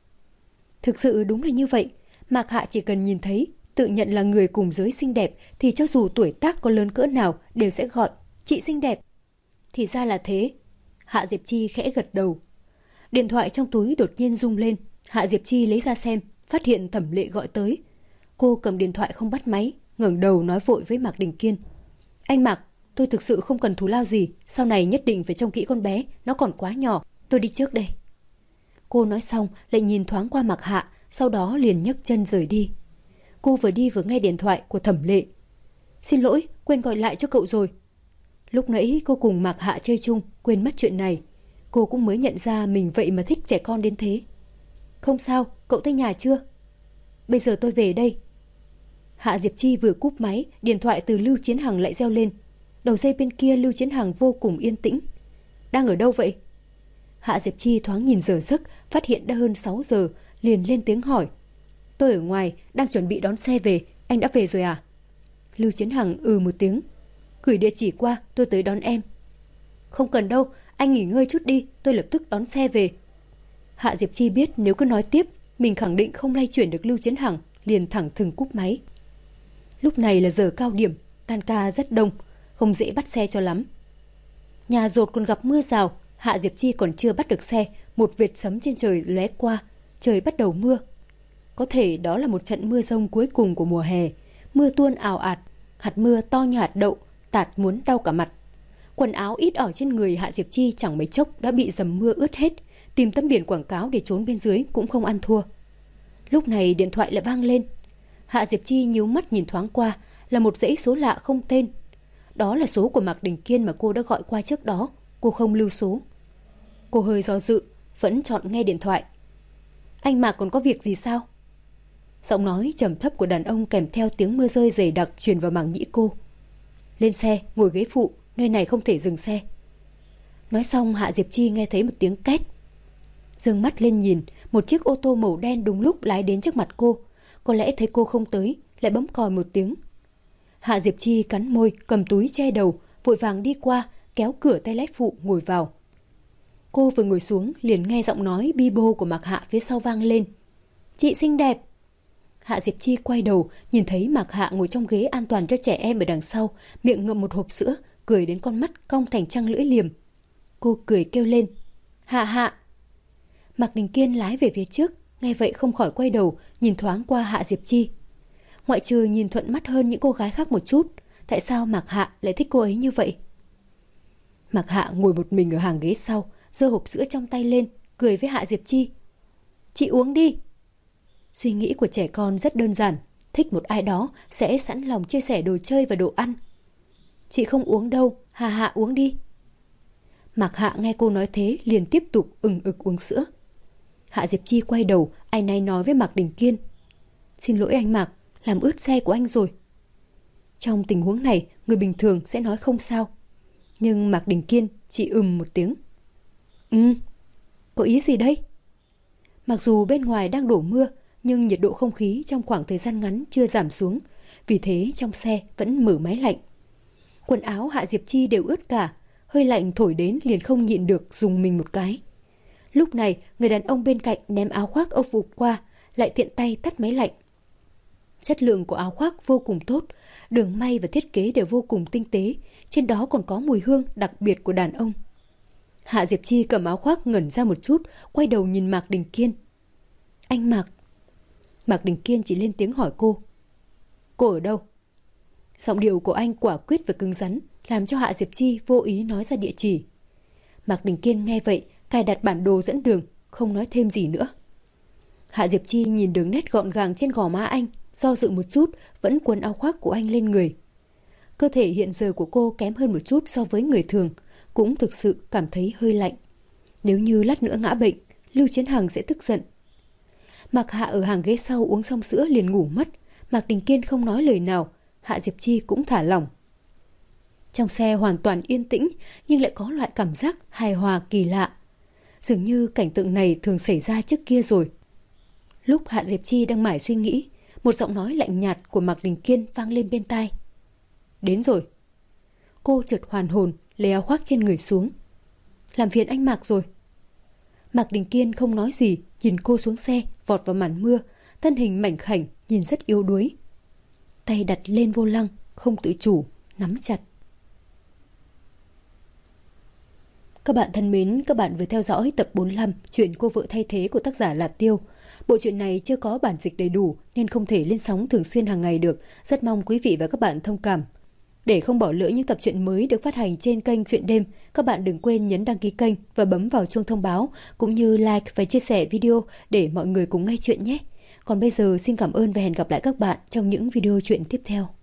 Thực sự đúng là như vậy. Mạc Hạ chỉ cần nhìn thấy, tự nhận là người cùng giới xinh đẹp thì cho dù tuổi tác có lớn cỡ nào đều sẽ gọi chị xinh đẹp. Thì ra là thế. Hạ Diệp Chi khẽ gật đầu. Điện thoại trong túi đột nhiên rung lên. Hạ Diệp Chi lấy ra xem, phát hiện Thẩm Lệ gọi tới. Cô cầm điện thoại không bắt máy, ngẩng đầu nói vội với Mạc Đình Kiên. Anh Mạc, tôi thực sự không cần thù lao gì, sau này nhất định phải trông kỹ con bé, nó còn quá nhỏ, tôi đi trước đây. Cô nói xong lại nhìn thoáng qua Mạc Hạ, sau đó liền nhấc chân rời đi. Cô vừa đi vừa nghe điện thoại của Thẩm Lệ. Xin lỗi, quên gọi lại cho cậu rồi. Lúc nãy cô cùng Mạc Hạ chơi chung, quên mất chuyện này. Cô cũng mới nhận ra mình vậy mà thích trẻ con đến thế. Không sao, cậu tới nhà chưa? Bây giờ tôi về đây. Hạ Diệp Chi vừa cúp máy, điện thoại từ Lưu Chiến Hằng lại reo lên. Đầu dây bên kia Lưu Chiến Hằng vô cùng yên tĩnh. Đang ở đâu vậy? Hạ Diệp Chi thoáng nhìn giờ giấc, phát hiện đã hơn 6 giờ, liền lên tiếng hỏi. Tôi ở ngoài, đang chuẩn bị đón xe về, anh đã về rồi à? Lưu Chiến Hằng một tiếng. Gửi địa chỉ qua, tôi tới đón em. Không cần đâu, anh nghỉ ngơi chút đi, tôi lập tức đón xe về. Hạ Diệp Chi biết nếu cứ nói tiếp, Mình khẳng định không lay chuyển được Lưu Chiến Hằng, liền thẳng thừng cúp máy. Lúc này là giờ cao điểm, tan ca rất đông, không dễ bắt xe cho lắm. Nhà dột còn gặp mưa rào, Hạ Diệp Chi còn chưa bắt được xe, một vệt sấm trên trời lóe qua, trời bắt đầu mưa. Có thể đó là một trận mưa rông cuối cùng của mùa hè, mưa tuôn ào ạt, hạt mưa to như hạt đậu, tạt muốn đau cả mặt. Quần áo ít ỏi trên người Hạ Diệp Chi chẳng mấy chốc đã bị dầm mưa ướt hết, tìm tấm biển quảng cáo để trốn bên dưới cũng không ăn thua. Lúc này điện thoại lại vang lên. Hạ Diệp Chi nhíu mắt nhìn thoáng qua, là một dãy số lạ không tên. Đó là số của Mạc Đình Kiên mà cô đã gọi qua trước đó, cô không lưu số. Cô hơi do dự, vẫn chọn nghe điện thoại. Anh Mạc còn có việc gì sao? Giọng nói trầm thấp của đàn ông kèm theo tiếng mưa rơi dày đặc truyền vào màng nhĩ cô. Lên xe, ngồi ghế phụ, nơi này không thể dừng xe. Nói xong Hạ Diệp Chi nghe thấy một tiếng két. Giương mắt lên nhìn, một chiếc ô tô màu đen đúng lúc lái đến trước mặt cô. Có lẽ thấy cô không tới, lại bấm còi một tiếng. Hạ Diệp Chi cắn môi, cầm túi che đầu, vội vàng đi qua, kéo cửa tay lái phụ ngồi vào. Cô vừa ngồi xuống liền nghe giọng nói bi bô của Mạc Hạ phía sau vang lên. Chị xinh đẹp. Hạ Diệp Chi quay đầu, nhìn thấy Mạc Hạ ngồi trong ghế an toàn cho trẻ em ở đằng sau, miệng ngậm một hộp sữa, cười đến con mắt cong thành trăng lưỡi liềm. Cô cười kêu lên. Hạ Hạ. Mạc Đình Kiên lái về phía trước, nghe vậy không khỏi quay đầu, nhìn thoáng qua Hạ Diệp Chi. Ngoại trừ nhìn thuận mắt hơn những cô gái khác một chút, tại sao Mạc Hạ lại thích cô ấy như vậy? Mạc Hạ ngồi một mình ở hàng ghế sau, giơ hộp sữa trong tay lên, cười với Hạ Diệp Chi. Chị uống đi. Suy nghĩ của trẻ con rất đơn giản, thích một ai đó sẽ sẵn lòng chia sẻ đồ chơi và đồ ăn. Chị không uống đâu, Hạ Hạ uống đi. Mạc Hạ nghe cô nói thế liền tiếp tục ừng ực uống sữa. Hạ Diệp Chi quay đầu, áy náy nói với Mạc Đình Kiên. Xin lỗi anh Mạc, làm ướt xe của anh rồi. Trong tình huống này, người bình thường sẽ nói không sao. Nhưng Mạc Đình Kiên chỉ một tiếng. Có ý gì đây? Mặc dù bên ngoài đang đổ mưa, nhưng nhiệt độ không khí trong khoảng thời gian ngắn chưa giảm xuống, vì thế trong xe vẫn mở máy lạnh. Quần áo Hạ Diệp Chi đều ướt cả, hơi lạnh thổi đến liền không nhịn được dùng mình một cái. Lúc này, người đàn ông bên cạnh ném áo khoác âu phục qua, lại tiện tay tắt máy lạnh. Chất lượng của áo khoác vô cùng tốt, đường may và thiết kế đều vô cùng tinh tế, trên đó còn có mùi hương đặc biệt của đàn ông. Hạ Diệp Chi cầm áo khoác ngẩn ra một chút, quay đầu nhìn Mạc Đình Kiên. Anh Mạc. Mạc Đình Kiên chỉ lên tiếng hỏi cô. Cô ở đâu? Giọng điệu của anh quả quyết và cứng rắn, làm cho Hạ Diệp Chi vô ý nói ra địa chỉ. Mạc Đình Kiên nghe vậy, cài đặt bản đồ dẫn đường, không nói thêm gì nữa. Hạ Diệp Chi nhìn đường nét gọn gàng trên gò má anh, do dự một chút, vẫn quấn áo khoác của anh lên người. Cơ thể hiện giờ của cô kém hơn một chút so với người thường, cũng thực sự cảm thấy hơi lạnh. Nếu như lát nữa ngã bệnh, Lưu Chiến Hằng sẽ tức giận. Mạc Hạ ở hàng ghế sau uống xong sữa liền ngủ mất. Mạc Đình Kiên không nói lời nào, Hạ Diệp Chi cũng thả lỏng. Trong xe hoàn toàn yên tĩnh, nhưng lại có loại cảm giác hài hòa kỳ lạ. Dường như cảnh tượng này thường xảy ra trước kia rồi. Lúc Hạ Diệp Chi đang mải suy nghĩ, một giọng nói lạnh nhạt của Mạc Đình Kiên vang lên bên tai. Đến rồi. Cô chợt hoàn hồn, lấy áo khoác trên người xuống. Làm phiền anh Mạc rồi. Mạc Đình Kiên không nói gì, nhìn cô xuống xe, vọt vào màn mưa, thân hình mảnh khảnh, nhìn rất yếu đuối. Tay đặt lên vô lăng, không tự chủ, nắm chặt. Các bạn thân mến, các bạn vừa theo dõi tập 45 chuyện Cô vợ thay thế của tác giả Lạt Tiêu. Bộ truyện này chưa có bản dịch đầy đủ nên không thể lên sóng thường xuyên hàng ngày được. Rất mong quý vị và các bạn thông cảm. Để không bỏ lỡ những tập truyện mới được phát hành trên kênh Truyện Đêm, các bạn đừng quên nhấn đăng ký kênh và bấm vào chuông thông báo, cũng như like và chia sẻ video để mọi người cùng nghe chuyện nhé. Còn bây giờ xin cảm ơn và hẹn gặp lại các bạn trong những video truyện tiếp theo.